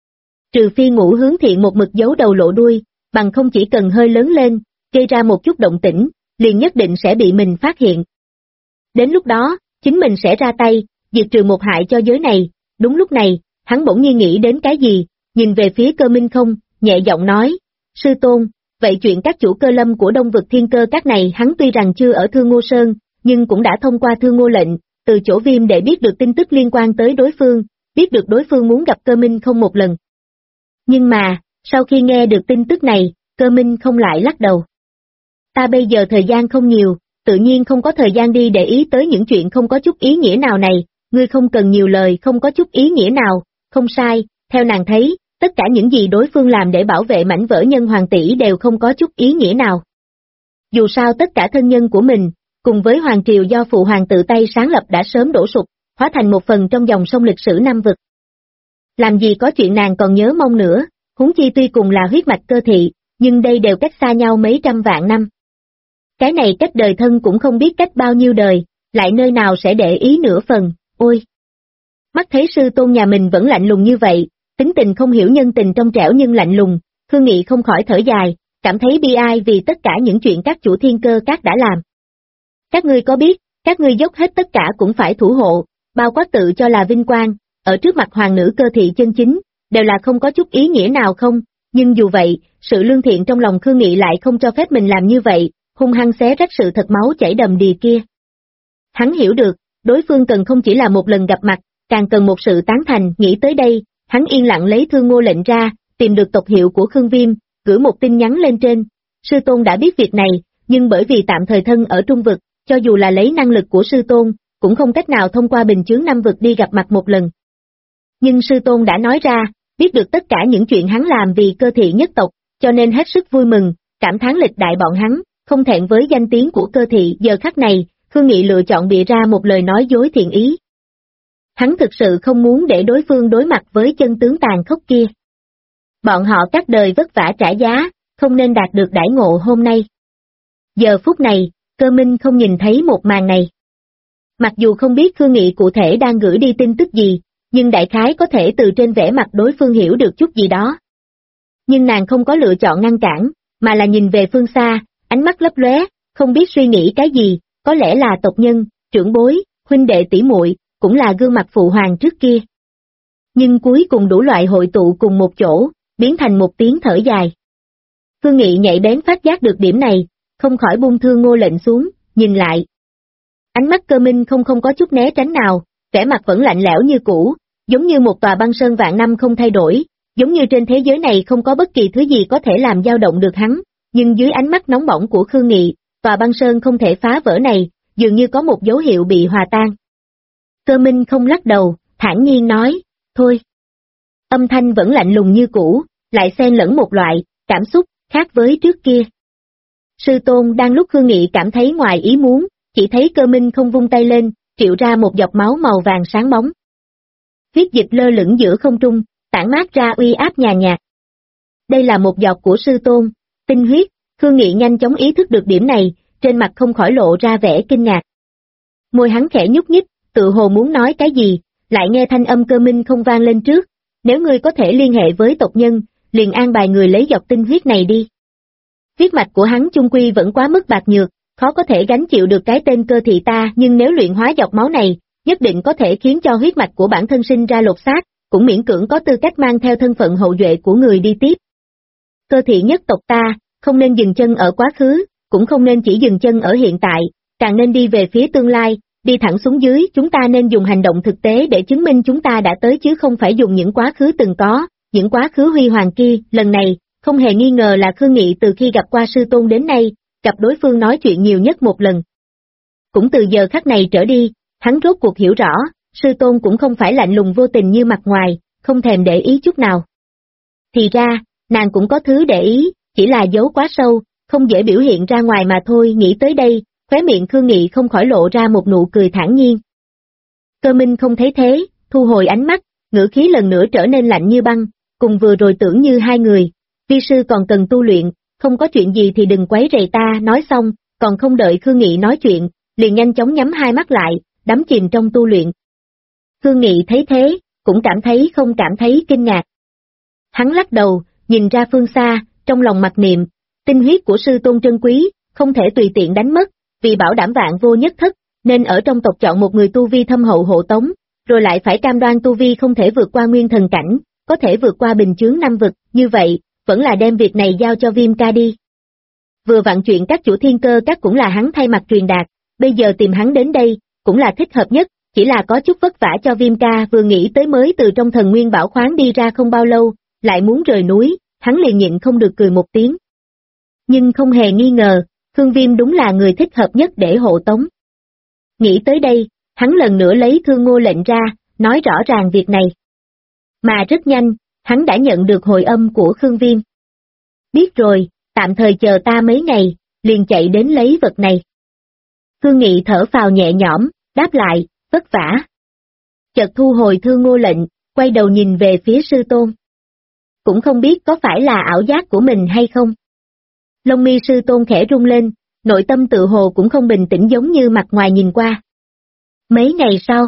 Trừ phi Ngũ Hướng Thiện một mực giấu đầu lộ đuôi, bằng không chỉ cần hơi lớn lên, gây ra một chút động tĩnh, liền nhất định sẽ bị mình phát hiện. Đến lúc đó, chính mình sẽ ra tay, diệt trừ một hại cho giới này. Đúng lúc này, hắn bỗng nhiên nghĩ đến cái gì, nhìn về phía Cơ Minh không, nhẹ giọng nói, sư tôn, vậy chuyện các chủ cơ lâm của Đông vực Thiên Cơ các này hắn tuy rằng chưa ở Thương Ngô Sơn, nhưng cũng đã thông qua Thương Ngô lệnh, từ chỗ Viêm để biết được tin tức liên quan tới đối phương, biết được đối phương muốn gặp Cơ Minh không một lần. Nhưng mà, sau khi nghe được tin tức này, Cơ Minh không lại lắc đầu. Ta bây giờ thời gian không nhiều, tự nhiên không có thời gian đi để ý tới những chuyện không có chút ý nghĩa nào này, ngươi không cần nhiều lời không có chút ý nghĩa nào, không sai, theo nàng thấy, tất cả những gì đối phương làm để bảo vệ mảnh vỡ nhân hoàng tỷ đều không có chút ý nghĩa nào. Dù sao tất cả thân nhân của mình, cùng với hoàng triều do phụ hoàng tự tay sáng lập đã sớm đổ sụp, hóa thành một phần trong dòng sông lịch sử năm vực. Làm gì có chuyện nàng còn nhớ mong nữa, huống chi tuy cùng là huyết mạch cơ thị, nhưng đây đều cách xa nhau mấy trăm vạn năm. Cái này cách đời thân cũng không biết cách bao nhiêu đời, lại nơi nào sẽ để ý nửa phần, ôi. Mắt thấy sư tôn nhà mình vẫn lạnh lùng như vậy, tính tình không hiểu nhân tình trong trẻo nhưng lạnh lùng, Khương Nghị không khỏi thở dài, cảm thấy bi ai vì tất cả những chuyện các chủ Thiên Cơ các đã làm. Các ngươi có biết, các ngươi dốc hết tất cả cũng phải thủ hộ, bao quát tự cho là vinh quang, ở trước mặt hoàng nữ cơ thị chân chính, đều là không có chút ý nghĩa nào không, nhưng dù vậy, sự lương thiện trong lòng Khương Nghị lại không cho phép mình làm như vậy, hung hăng xé rách sự thật máu chảy đầm đìa kia. Hắn hiểu được, đối phương cần không chỉ là một lần gặp mặt, càng cần một sự tán thành. Nghĩ tới đây, hắn yên lặng lấy Thương Ngô lệnh ra, tìm được tộc hiệu của Khương Viêm, gửi một tin nhắn lên trên. Sư tôn đã biết việc này, nhưng bởi vì tạm thời thân ở Trung vực, cho dù là lấy năng lực của sư tôn, cũng không cách nào thông qua bình chướng năm vực đi gặp mặt một lần. Nhưng sư tôn đã nói ra, biết được tất cả những chuyện hắn làm vì cơ thị nhất tộc, cho nên hết sức vui mừng, cảm thán lịch đại bọn hắn, không thẹn với danh tiếng của cơ thị. Giờ khắc này, Khương Nghị lựa chọn bịa ra một lời nói dối thiện ý. Hắn thực sự không muốn để đối phương đối mặt với chân tướng tàn khốc kia. Bọn họ các đời vất vả trả giá, không nên đạt được đãi ngộ hôm nay. Giờ phút này, Cơ Minh không nhìn thấy một màn này. Mặc dù không biết Khương Nghị cụ thể đang gửi đi tin tức gì, nhưng đại khái có thể từ trên vẻ mặt đối phương hiểu được chút gì đó. Nhưng nàng không có lựa chọn ngăn cản, mà là nhìn về phương xa, ánh mắt lấp lóe, không biết suy nghĩ cái gì, có lẽ là tộc nhân, trưởng bối, huynh đệ tỷ muội, cũng là gương mặt phụ hoàng trước kia. Nhưng cuối cùng đủ loại hội tụ cùng một chỗ, biến thành một tiếng thở dài. Phương Nghị nhạy bén phát giác được điểm này, không khỏi buông Thương Ngô lệnh xuống, nhìn lại. Ánh mắt Cơ Minh không có chút né tránh nào, vẻ mặt vẫn lạnh lẽo như cũ, giống như một tòa băng sơn vạn năm không thay đổi, giống như trên thế giới này không có bất kỳ thứ gì có thể làm dao động được hắn, nhưng dưới ánh mắt nóng bỏng của Khương Nghị, tòa băng sơn không thể phá vỡ này, dường như có một dấu hiệu bị hòa tan. Cơ Minh không lắc đầu, thản nhiên nói, thôi. Âm thanh vẫn lạnh lùng như cũ, lại xen lẫn một loại cảm xúc khác với trước kia. Sư tôn đang lúc Khương Nghị cảm thấy ngoài ý muốn, chỉ thấy Cơ Minh không vung tay lên, triệu ra một giọt máu màu vàng sáng bóng. Huyết dịch lơ lửng giữa không trung, tản mát ra uy áp nhàn nhạt. Đây là một giọt của sư tôn, tinh huyết. Khương Nghị nhanh chóng ý thức được điểm này, trên mặt không khỏi lộ ra vẻ kinh ngạc. Môi hắn khẽ nhúc nhích, tự hồ muốn nói cái gì, lại nghe thanh âm Cơ Minh không vang lên trước. Nếu ngươi có thể liên hệ với tộc nhân, liền an bài người lấy giọt tinh huyết này đi. Huyết mạch của hắn chung quy vẫn quá mức bạc nhược, khó có thể gánh chịu được cái tên Cơ thị ta, nhưng nếu luyện hóa giọt máu này, nhất định có thể khiến cho huyết mạch của bản thân sinh ra lột xác, cũng miễn cưỡng có tư cách mang theo thân phận hậu duệ của người đi tiếp. Cơ thị nhất tộc ta, không nên dừng chân ở quá khứ, cũng không nên chỉ dừng chân ở hiện tại, càng nên đi về phía tương lai, đi thẳng xuống dưới. Chúng ta nên dùng hành động thực tế để chứng minh chúng ta đã tới chứ không phải dùng những quá khứ từng có, những quá khứ huy hoàng kia. Lần này, không hề nghi ngờ là Khương Nghị từ khi gặp qua sư tôn đến nay, gặp đối phương nói chuyện nhiều nhất một lần. Cũng từ giờ khắc này trở đi, hắn rốt cuộc hiểu rõ, sư tôn cũng không phải lạnh lùng vô tình như mặt ngoài, không thèm để ý chút nào. Thì ra, nàng cũng có thứ để ý, chỉ là giấu quá sâu, không dễ biểu hiện ra ngoài mà thôi. Nghĩ tới đây, khóe miệng Khương Nghị không khỏi lộ ra một nụ cười thản nhiên. Cơ Minh không thấy thế, thu hồi ánh mắt, ngữ khí lần nữa trở nên lạnh như băng, cùng vừa rồi tưởng như hai người. Vi sư còn cần tu luyện, không có chuyện gì thì đừng quấy rầy ta. Nói xong, còn không đợi Khương Nghị nói chuyện, liền nhanh chóng nhắm hai mắt lại, đắm chìm trong tu luyện. Khương Nghị thấy thế, cũng không cảm thấy kinh ngạc. Hắn lắc đầu, nhìn ra phương xa, trong lòng mặc niệm, tinh huyết của sư tôn trân quý, không thể tùy tiện đánh mất, vì bảo đảm vạn vô nhất thất, nên ở trong tộc chọn một người tu vi thâm hậu hộ tống, rồi lại phải cam đoan tu vi không thể vượt qua nguyên thần cảnh, có thể vượt qua bình chướng năm vực, như vậy, vẫn là đem việc này giao cho Viêm ca đi. Vừa vặn chuyện các chủ thiên cơ các cũng là hắn thay mặt truyền đạt, bây giờ tìm hắn đến đây, cũng là thích hợp nhất, chỉ là có chút vất vả cho Viêm ca. Vừa nghĩ tới mới từ trong thần nguyên bảo khoáng đi ra không bao lâu, lại muốn rời núi, hắn liền nhịn không được cười một tiếng. Nhưng không hề nghi ngờ, Khương Viêm đúng là người thích hợp nhất để hộ tống. Nghĩ tới đây, hắn lần nữa lấy Thương Ngô lệnh ra, nói rõ ràng việc này. Mà rất nhanh, hắn đã nhận được hồi âm của Khương Viêm. Biết rồi, tạm thời chờ ta mấy ngày, liền chạy đến lấy vật này. Khương Nghị thở phào nhẹ nhõm, đáp lại, vất vả. Chợt thu hồi Thương Ngô lệnh, quay đầu nhìn về phía sư tôn. Cũng không biết có phải là ảo giác của mình hay không. Lông mi sư tôn khẽ rung lên, nội tâm tự hồ cũng không bình tĩnh giống như mặt ngoài nhìn qua. Mấy ngày sau,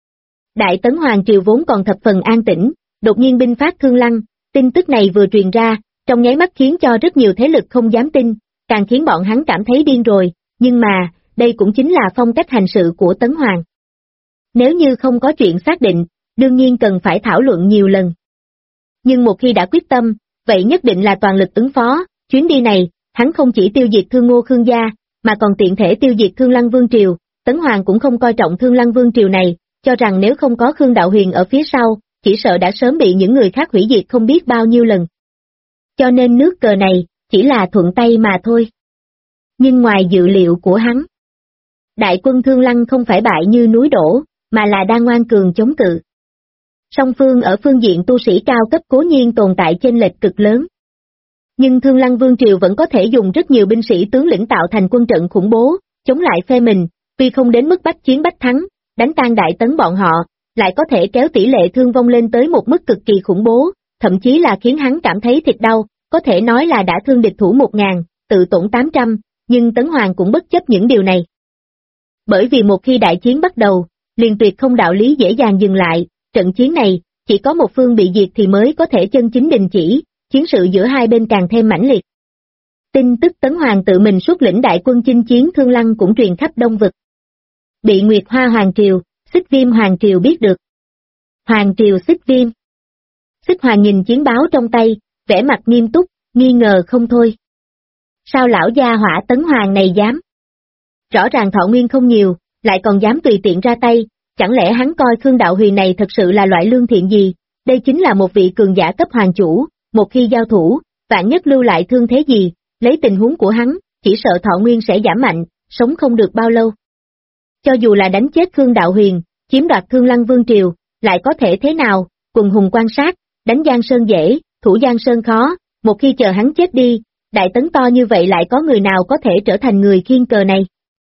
Đại Tấn Hoàng Triều vốn còn thập phần an tĩnh, đột nhiên binh phát Thương Lăng, tin tức này vừa truyền ra, trong nháy mắt khiến cho rất nhiều thế lực không dám tin, càng khiến bọn hắn cảm thấy điên rồi, nhưng mà, đây cũng chính là phong cách hành sự của Tấn Hoàng. Nếu như không có chuyện xác định, đương nhiên cần phải thảo luận nhiều lần. Nhưng một khi đã quyết tâm, vậy nhất định là toàn lực ứng phó. Chuyến đi này, hắn không chỉ tiêu diệt Thương Ngô Khương gia, mà còn tiện thể tiêu diệt Thương Lăng Vương Triều. Tấn Hoàng cũng không coi trọng Thương Lăng Vương Triều này, cho rằng nếu không có Khương Đạo Huyền ở phía sau, chỉ sợ đã sớm bị những người khác hủy diệt không biết bao nhiêu lần. Cho nên nước cờ này, chỉ là thuận tay mà thôi. Nhưng ngoài dự liệu của hắn, đại quân Thương Lăng không phải bại như núi đổ, mà là đang ngoan cường chống cự. Song phương ở phương diện tu sĩ cao cấp cố nhiên tồn tại chênh lệch cực lớn. Nhưng Thương Lăng Vương Triều vẫn có thể dùng rất nhiều binh sĩ tướng lĩnh tạo thành quân trận khủng bố, chống lại phe mình, tuy không đến mức bách chiến bách thắng, đánh tan Đại Tấn bọn họ, lại có thể kéo tỷ lệ thương vong lên tới một mức cực kỳ khủng bố, thậm chí là khiến hắn cảm thấy thịt đau, có thể nói là đã thương địch thủ 1000, tự tổn 800, nhưng Tấn Hoàng cũng bất chấp những điều này. Bởi vì một khi đại chiến bắt đầu, liền tuyệt không đạo lý dễ dàng dừng lại, trận chiến này, chỉ có một phương bị diệt thì mới có thể chân chính đình chỉ, chiến sự giữa hai bên càng thêm mãnh liệt. Tin tức Tấn Hoàng tự mình xuất lĩnh đại quân chinh chiến Thương Lăng cũng truyền khắp Đông Vực. Bị Nguyệt Hoa Hoàng Triều, Xích Viêm Hoàng Triều biết được. Hoàng Triều Xích Viêm. Xích Hoàng nhìn chiến báo trong tay, vẻ mặt nghiêm túc, nghi ngờ không thôi. Sao lão gia hỏa Tấn Hoàng này dám? Rõ ràng thọ nguyên không nhiều, lại còn dám tùy tiện ra tay, chẳng lẽ hắn coi Khương Đạo Huyền này thật sự là loại lương thiện gì? Đây chính là một vị cường giả cấp hoàng chủ, một khi giao thủ, vạn nhất lưu lại thương thế gì, lấy tình huống của hắn, chỉ sợ thọ nguyên sẽ giảm mạnh, sống không được bao lâu. Cho dù là đánh chết Khương Đạo Huyền, chiếm đoạt Thương Lăng Vương Triều, lại có thể thế nào, quần hùng quan sát, đánh Giang Sơn dễ, thủ Giang Sơn khó, một khi chờ hắn chết đi, Đại Tấn to như vậy lại có người nào có thể trở thành người khiên cờ này?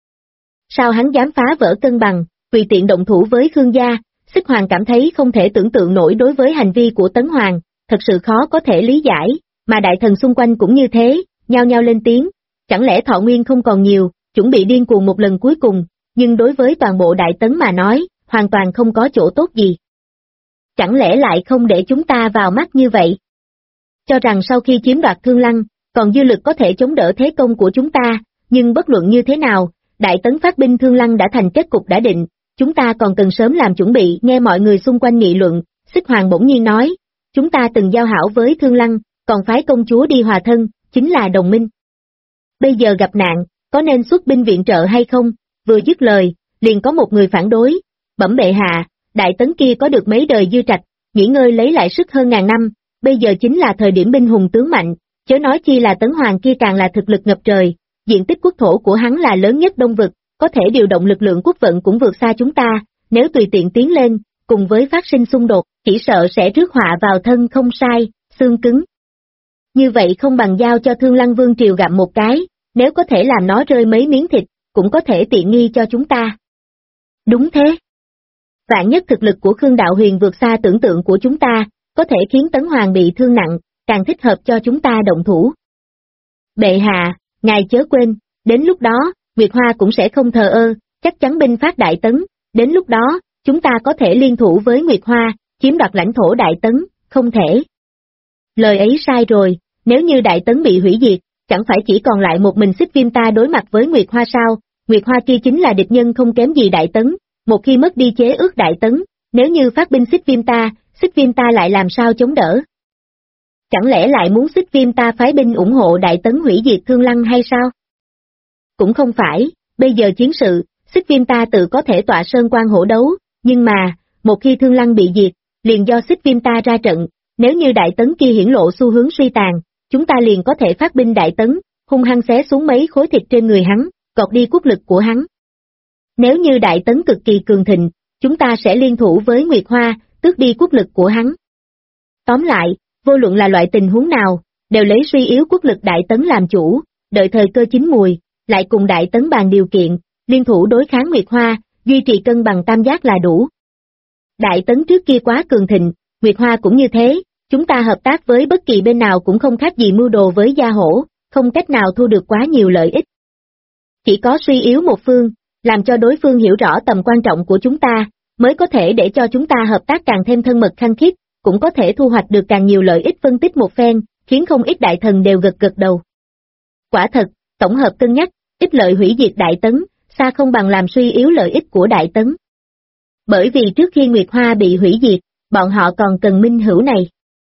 Sao hắn dám phá vỡ cân bằng, tùy tiện động thủ với Khương gia? Xích Hoàng cảm thấy không thể tưởng tượng nổi đối với hành vi của Tấn Hoàng, thật sự khó có thể lý giải, mà đại thần xung quanh cũng như thế, nhao nhao lên tiếng, chẳng lẽ thọ nguyên không còn nhiều, chuẩn bị điên cuồng một lần cuối cùng, nhưng đối với toàn bộ Đại Tấn mà nói, hoàn toàn không có chỗ tốt gì. Chẳng lẽ lại không để chúng ta vào mắt như vậy? Cho rằng sau khi chiếm đoạt Thương Lăng, còn dư lực có thể chống đỡ thế công của chúng ta, nhưng bất luận như thế nào, Đại Tấn phát binh Thương Lăng đã thành kết cục đã định, chúng ta còn cần sớm làm chuẩn bị. Nghe mọi người xung quanh nghị luận, Xích Hoàng bỗng nhiên nói, chúng ta từng giao hảo với Thương Lăng, còn phái công chúa đi hòa thân, chính là đồng minh. Bây giờ gặp nạn, có nên xuất binh viện trợ hay không? Vừa dứt lời, liền có một người phản đối, bẩm bệ hạ, Đại Tấn kia có được mấy đời dư trạch, nghỉ ngơi lấy lại sức hơn ngàn năm, bây giờ chính là thời điểm binh hùng tướng mạnh, chớ nói chi là Tấn Hoàng kia càng là thực lực ngập trời, diện tích quốc thổ của hắn là lớn nhất Đông Vực, có thể điều động lực lượng quốc vận cũng vượt xa chúng ta, nếu tùy tiện tiến lên, cùng với phát sinh xung đột, chỉ sợ sẽ rước họa vào thân. Không sai, xương cứng. Như vậy không bằng giao cho Thương Lăng Vương Triều gặm một cái, nếu có thể làm nó rơi mấy miếng thịt, cũng có thể tiện nghi cho chúng ta. Đúng thế. Vạn nhất thực lực của Khương Đạo Huyền vượt xa tưởng tượng của chúng ta, có thể khiến Tấn Hoàng bị thương nặng, càng thích hợp cho chúng ta động thủ. Bệ hạ, ngài chớ quên, đến lúc đó, Nguyệt Hoa cũng sẽ không thờ ơ, chắc chắn binh phát Đại Tấn, đến lúc đó, chúng ta có thể liên thủ với Nguyệt Hoa, chiếm đoạt lãnh thổ Đại Tấn, không thể. Lời ấy sai rồi, nếu như Đại Tấn bị hủy diệt, chẳng phải chỉ còn lại một mình Xích Viêm ta đối mặt với Nguyệt Hoa sao? Nguyệt Hoa kia chính là địch nhân không kém gì Đại Tấn, một khi mất đi chế ước Đại Tấn, nếu như phát binh Xích Viêm ta lại làm sao chống đỡ? Chẳng lẽ lại muốn Xích Viêm ta phái binh ủng hộ Đại Tấn hủy diệt Thương Lăng hay sao? Cũng không phải, bây giờ chiến sự, Xích Viêm ta tự có thể tọa sơn quan hổ đấu, nhưng mà, một khi Thương Lăng bị diệt, liền do Xích Viêm ta ra trận, nếu như Đại Tấn kia hiển lộ xu hướng suy tàn, chúng ta liền có thể phát binh Đại Tấn, hung hăng xé xuống mấy khối thịt trên người hắn, gọt đi quốc lực của hắn. Nếu như Đại Tấn cực kỳ cường thịnh, chúng ta sẽ liên thủ với Nguyệt Hoa, tước đi quốc lực của hắn. Tóm lại, vô luận là loại tình huống nào, đều lấy suy yếu quốc lực Đại Tấn làm chủ, đợi thời cơ chín mùi, lại cùng Đại Tấn bàn điều kiện, liên thủ đối kháng Nguyệt Hoa, duy trì cân bằng tam giác là đủ. Đại Tấn trước kia quá cường thịnh, Nguyệt Hoa cũng như thế, chúng ta hợp tác với bất kỳ bên nào cũng không khác gì mưu đồ với gia hổ, không cách nào thu được quá nhiều lợi ích. Chỉ có suy yếu một phương, làm cho đối phương hiểu rõ tầm quan trọng của chúng ta, mới có thể để cho chúng ta hợp tác càng thêm thân mật khăng khít, cũng có thể thu hoạch được càng nhiều lợi ích. Phân tích một phen, khiến không ít đại thần đều gật gật đầu. Quả thật, tổng hợp cân nhắc, ích lợi hủy diệt Đại Tấn, xa không bằng làm suy yếu lợi ích của Đại Tấn. Bởi vì trước khi Nguyệt Hoa bị hủy diệt, bọn họ còn cần minh hữu này.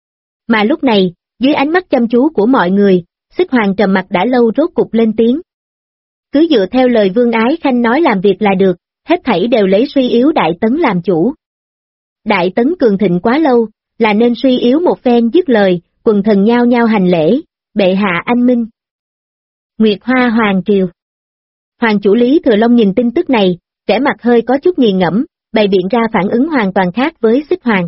Mà lúc này, dưới ánh mắt chăm chú của mọi người, Xích Hoàng trầm mặt đã lâu rốt cục lên tiếng. Cứ dựa theo lời Vương Ái Khanh nói làm việc là được, hết thảy đều lấy suy yếu Đại Tấn làm chủ. Đại Tấn cường thịnh quá lâu, là nên suy yếu một phen. Dứt lời, quần thần nhao nhao hành lễ, bệ hạ anh minh. Nguyệt Hoa Hoàng Triều. Hoàng chủ Lý Thừa Long nhìn tin tức này, vẻ mặt hơi có chút nghiền ngẫm, bày biện ra phản ứng hoàn toàn khác với Xích Hoàng.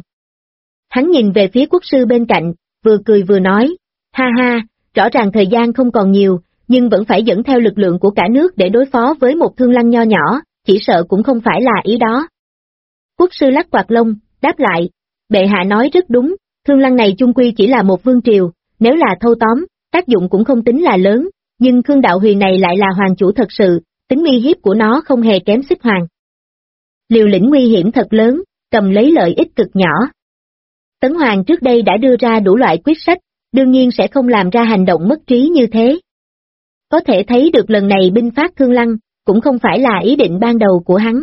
Hắn nhìn về phía quốc sư bên cạnh, vừa cười vừa nói, ha ha, rõ ràng thời gian không còn nhiều, nhưng vẫn phải dẫn theo lực lượng của cả nước để đối phó với một Thương Lăng nho nhỏ, chỉ sợ cũng không phải là ý đó. Quốc sư lắc quạt lông, đáp lại, bệ hạ nói rất đúng, Thương Lăng này chung quy chỉ là một vương triều, nếu là thâu tóm, tác dụng cũng không tính là lớn, nhưng Khương Đạo Huyền này lại là hoàng chủ thật sự, tính uy hiếp của nó không hề kém Xích Hoàng. Liều lĩnh nguy hiểm thật lớn, cầm lấy lợi ích cực nhỏ. Tấn Hoàng trước đây đã đưa ra đủ loại quyết sách, đương nhiên sẽ không làm ra hành động mất trí như thế. có thể thấy được lần này binh phát Thương Lăng, cũng không phải là ý định ban đầu của hắn.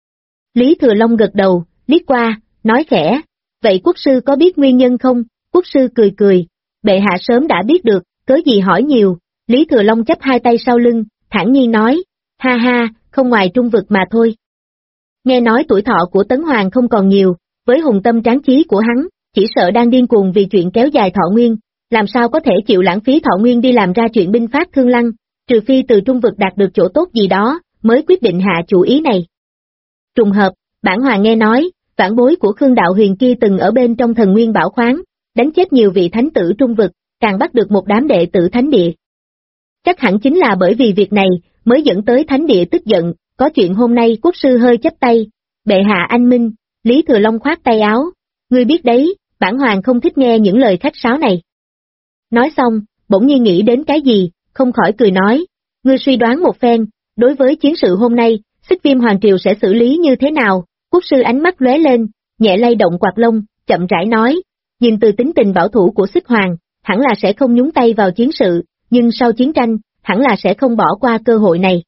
Lý Thừa Long gật đầu, liếc qua, nói khẽ, vậy quốc sư có biết nguyên nhân không? Quốc sư cười cười, bệ hạ sớm đã biết được, cớ gì hỏi nhiều. Lý Thừa Long chắp hai tay sau lưng, thản nhiên nói, ha ha, không ngoài trung vực mà thôi. Nghe nói tuổi thọ của Tấn Hoàng không còn nhiều, với hùng tâm tráng chí của hắn, chỉ sợ đang điên cuồng vì chuyện kéo dài thọ nguyên, làm sao có thể chịu lãng phí thọ nguyên đi làm ra chuyện binh phát Thương Lăng, trừ phi từ trung vực đạt được chỗ tốt gì đó, mới quyết định hạ chủ ý này. Trùng hợp, bản hoàng nghe nói, vãn bối của Khương Đạo Huyền kia từng ở bên trong Thần Nguyên Bảo Khoáng, đánh chết nhiều vị thánh tử trung vực, càng bắt được một đám đệ tử thánh địa. Chắc hẳn chính là bởi vì việc này, mới dẫn tới thánh địa tức giận, có chuyện hôm nay. Quốc sư hơi chắp tay, bệ hạ anh minh. Lý Thừa Long khoát tay áo, ngươi biết đấy, bản hoàng không thích nghe những lời khách sáo này. Nói xong, bỗng nhiên nghĩ đến cái gì, không khỏi cười nói, ngươi suy đoán một phen, đối với chiến sự hôm nay, Xích Viêm Hoàng Triều sẽ xử lý như thế nào? Quốc sư ánh mắt lóe lên, nhẹ lay động quạt lông, chậm rãi nói, nhìn từ tính tình bảo thủ của Xích Hoàng, hẳn là sẽ không nhúng tay vào chiến sự, nhưng sau chiến tranh, hẳn là sẽ không bỏ qua cơ hội này.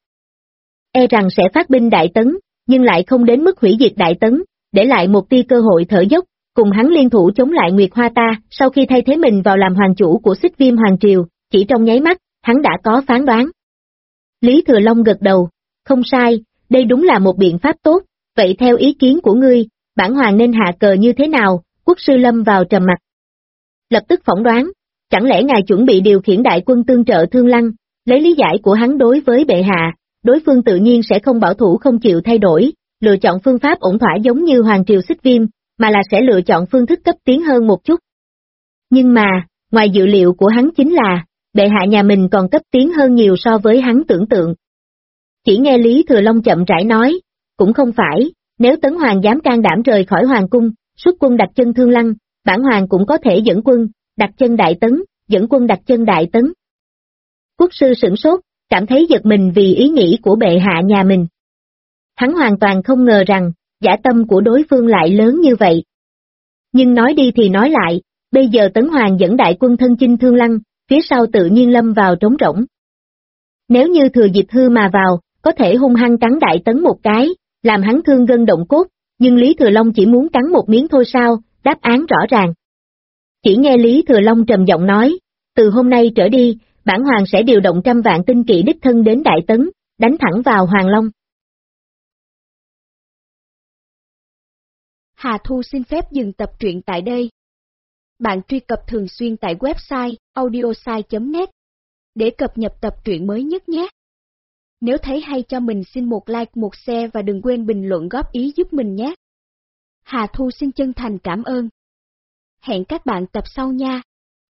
E rằng sẽ phát binh Đại Tấn, nhưng lại không đến mức hủy diệt Đại Tấn, để lại một tia cơ hội thở dốc, cùng hắn liên thủ chống lại Nguyệt Hoa ta. Sau khi thay thế mình vào làm hoàng chủ của Xích Viêm Hoàng Triều, chỉ trong nháy mắt, hắn đã có phán đoán. Lý Thừa Long gật đầu, không sai, đây đúng là một biện pháp tốt, vậy theo ý kiến của ngươi, bản hoàng nên hạ cờ như thế nào? Quốc sư lâm vào trầm mặc. Lập tức phỏng đoán, chẳng lẽ ngài chuẩn bị điều khiển đại quân tương trợ Thương Lăng, lấy lý giải của hắn đối với bệ hạ, đối phương tự nhiên sẽ không bảo thủ không chịu thay đổi, lựa chọn phương pháp ổn thỏa giống như Hoàng Triều Xích Viêm, mà là sẽ lựa chọn phương thức cấp tiến hơn một chút. Nhưng mà, ngoài dự liệu của hắn chính là, bệ hạ nhà mình còn cấp tiến hơn nhiều so với hắn tưởng tượng. Chỉ nghe Lý Thừa Long chậm rãi nói, cũng không phải, nếu Tấn Hoàng dám can đảm rời khỏi Hoàng cung, xuất quân đặt chân Thương Lăng, bản hoàng cũng có thể dẫn quân, đặt chân Đại Tấn, dẫn quân đặt chân Đại Tấn. Quốc sư sửng sốt, cảm thấy giật mình vì ý nghĩ của bệ hạ nhà mình. Hắn hoàn toàn không ngờ rằng, dã tâm của đối phương lại lớn như vậy. Nhưng nói đi thì nói lại, bây giờ Tấn Hoàng dẫn đại quân thân chinh Thương Lăng, phía sau tự nhiên lâm vào trống rỗng. Nếu như thừa dịp hư mà vào, có thể hung hăng cắn Đại Tấn một cái, làm hắn thương gân động cốt, nhưng Lý Thừa Long chỉ muốn cắn một miếng thôi sao? Đáp án rõ ràng. Chỉ nghe Lý Thừa Long trầm giọng nói, từ hôm nay trở đi, bản hoàng sẽ điều động 100 vạn tinh kỵ đích thân đến Đại Tấn, đánh thẳng vào Hoàng Long. Hà Thu xin phép dừng tập truyện tại đây. Bạn truy cập thường xuyên tại website audiosai.net để cập nhật tập truyện mới nhất nhé. Nếu thấy hay cho mình xin một like, một share và đừng quên bình luận góp ý giúp mình nhé. Hà Thu xin chân thành cảm ơn. Hẹn các bạn tập sau nha.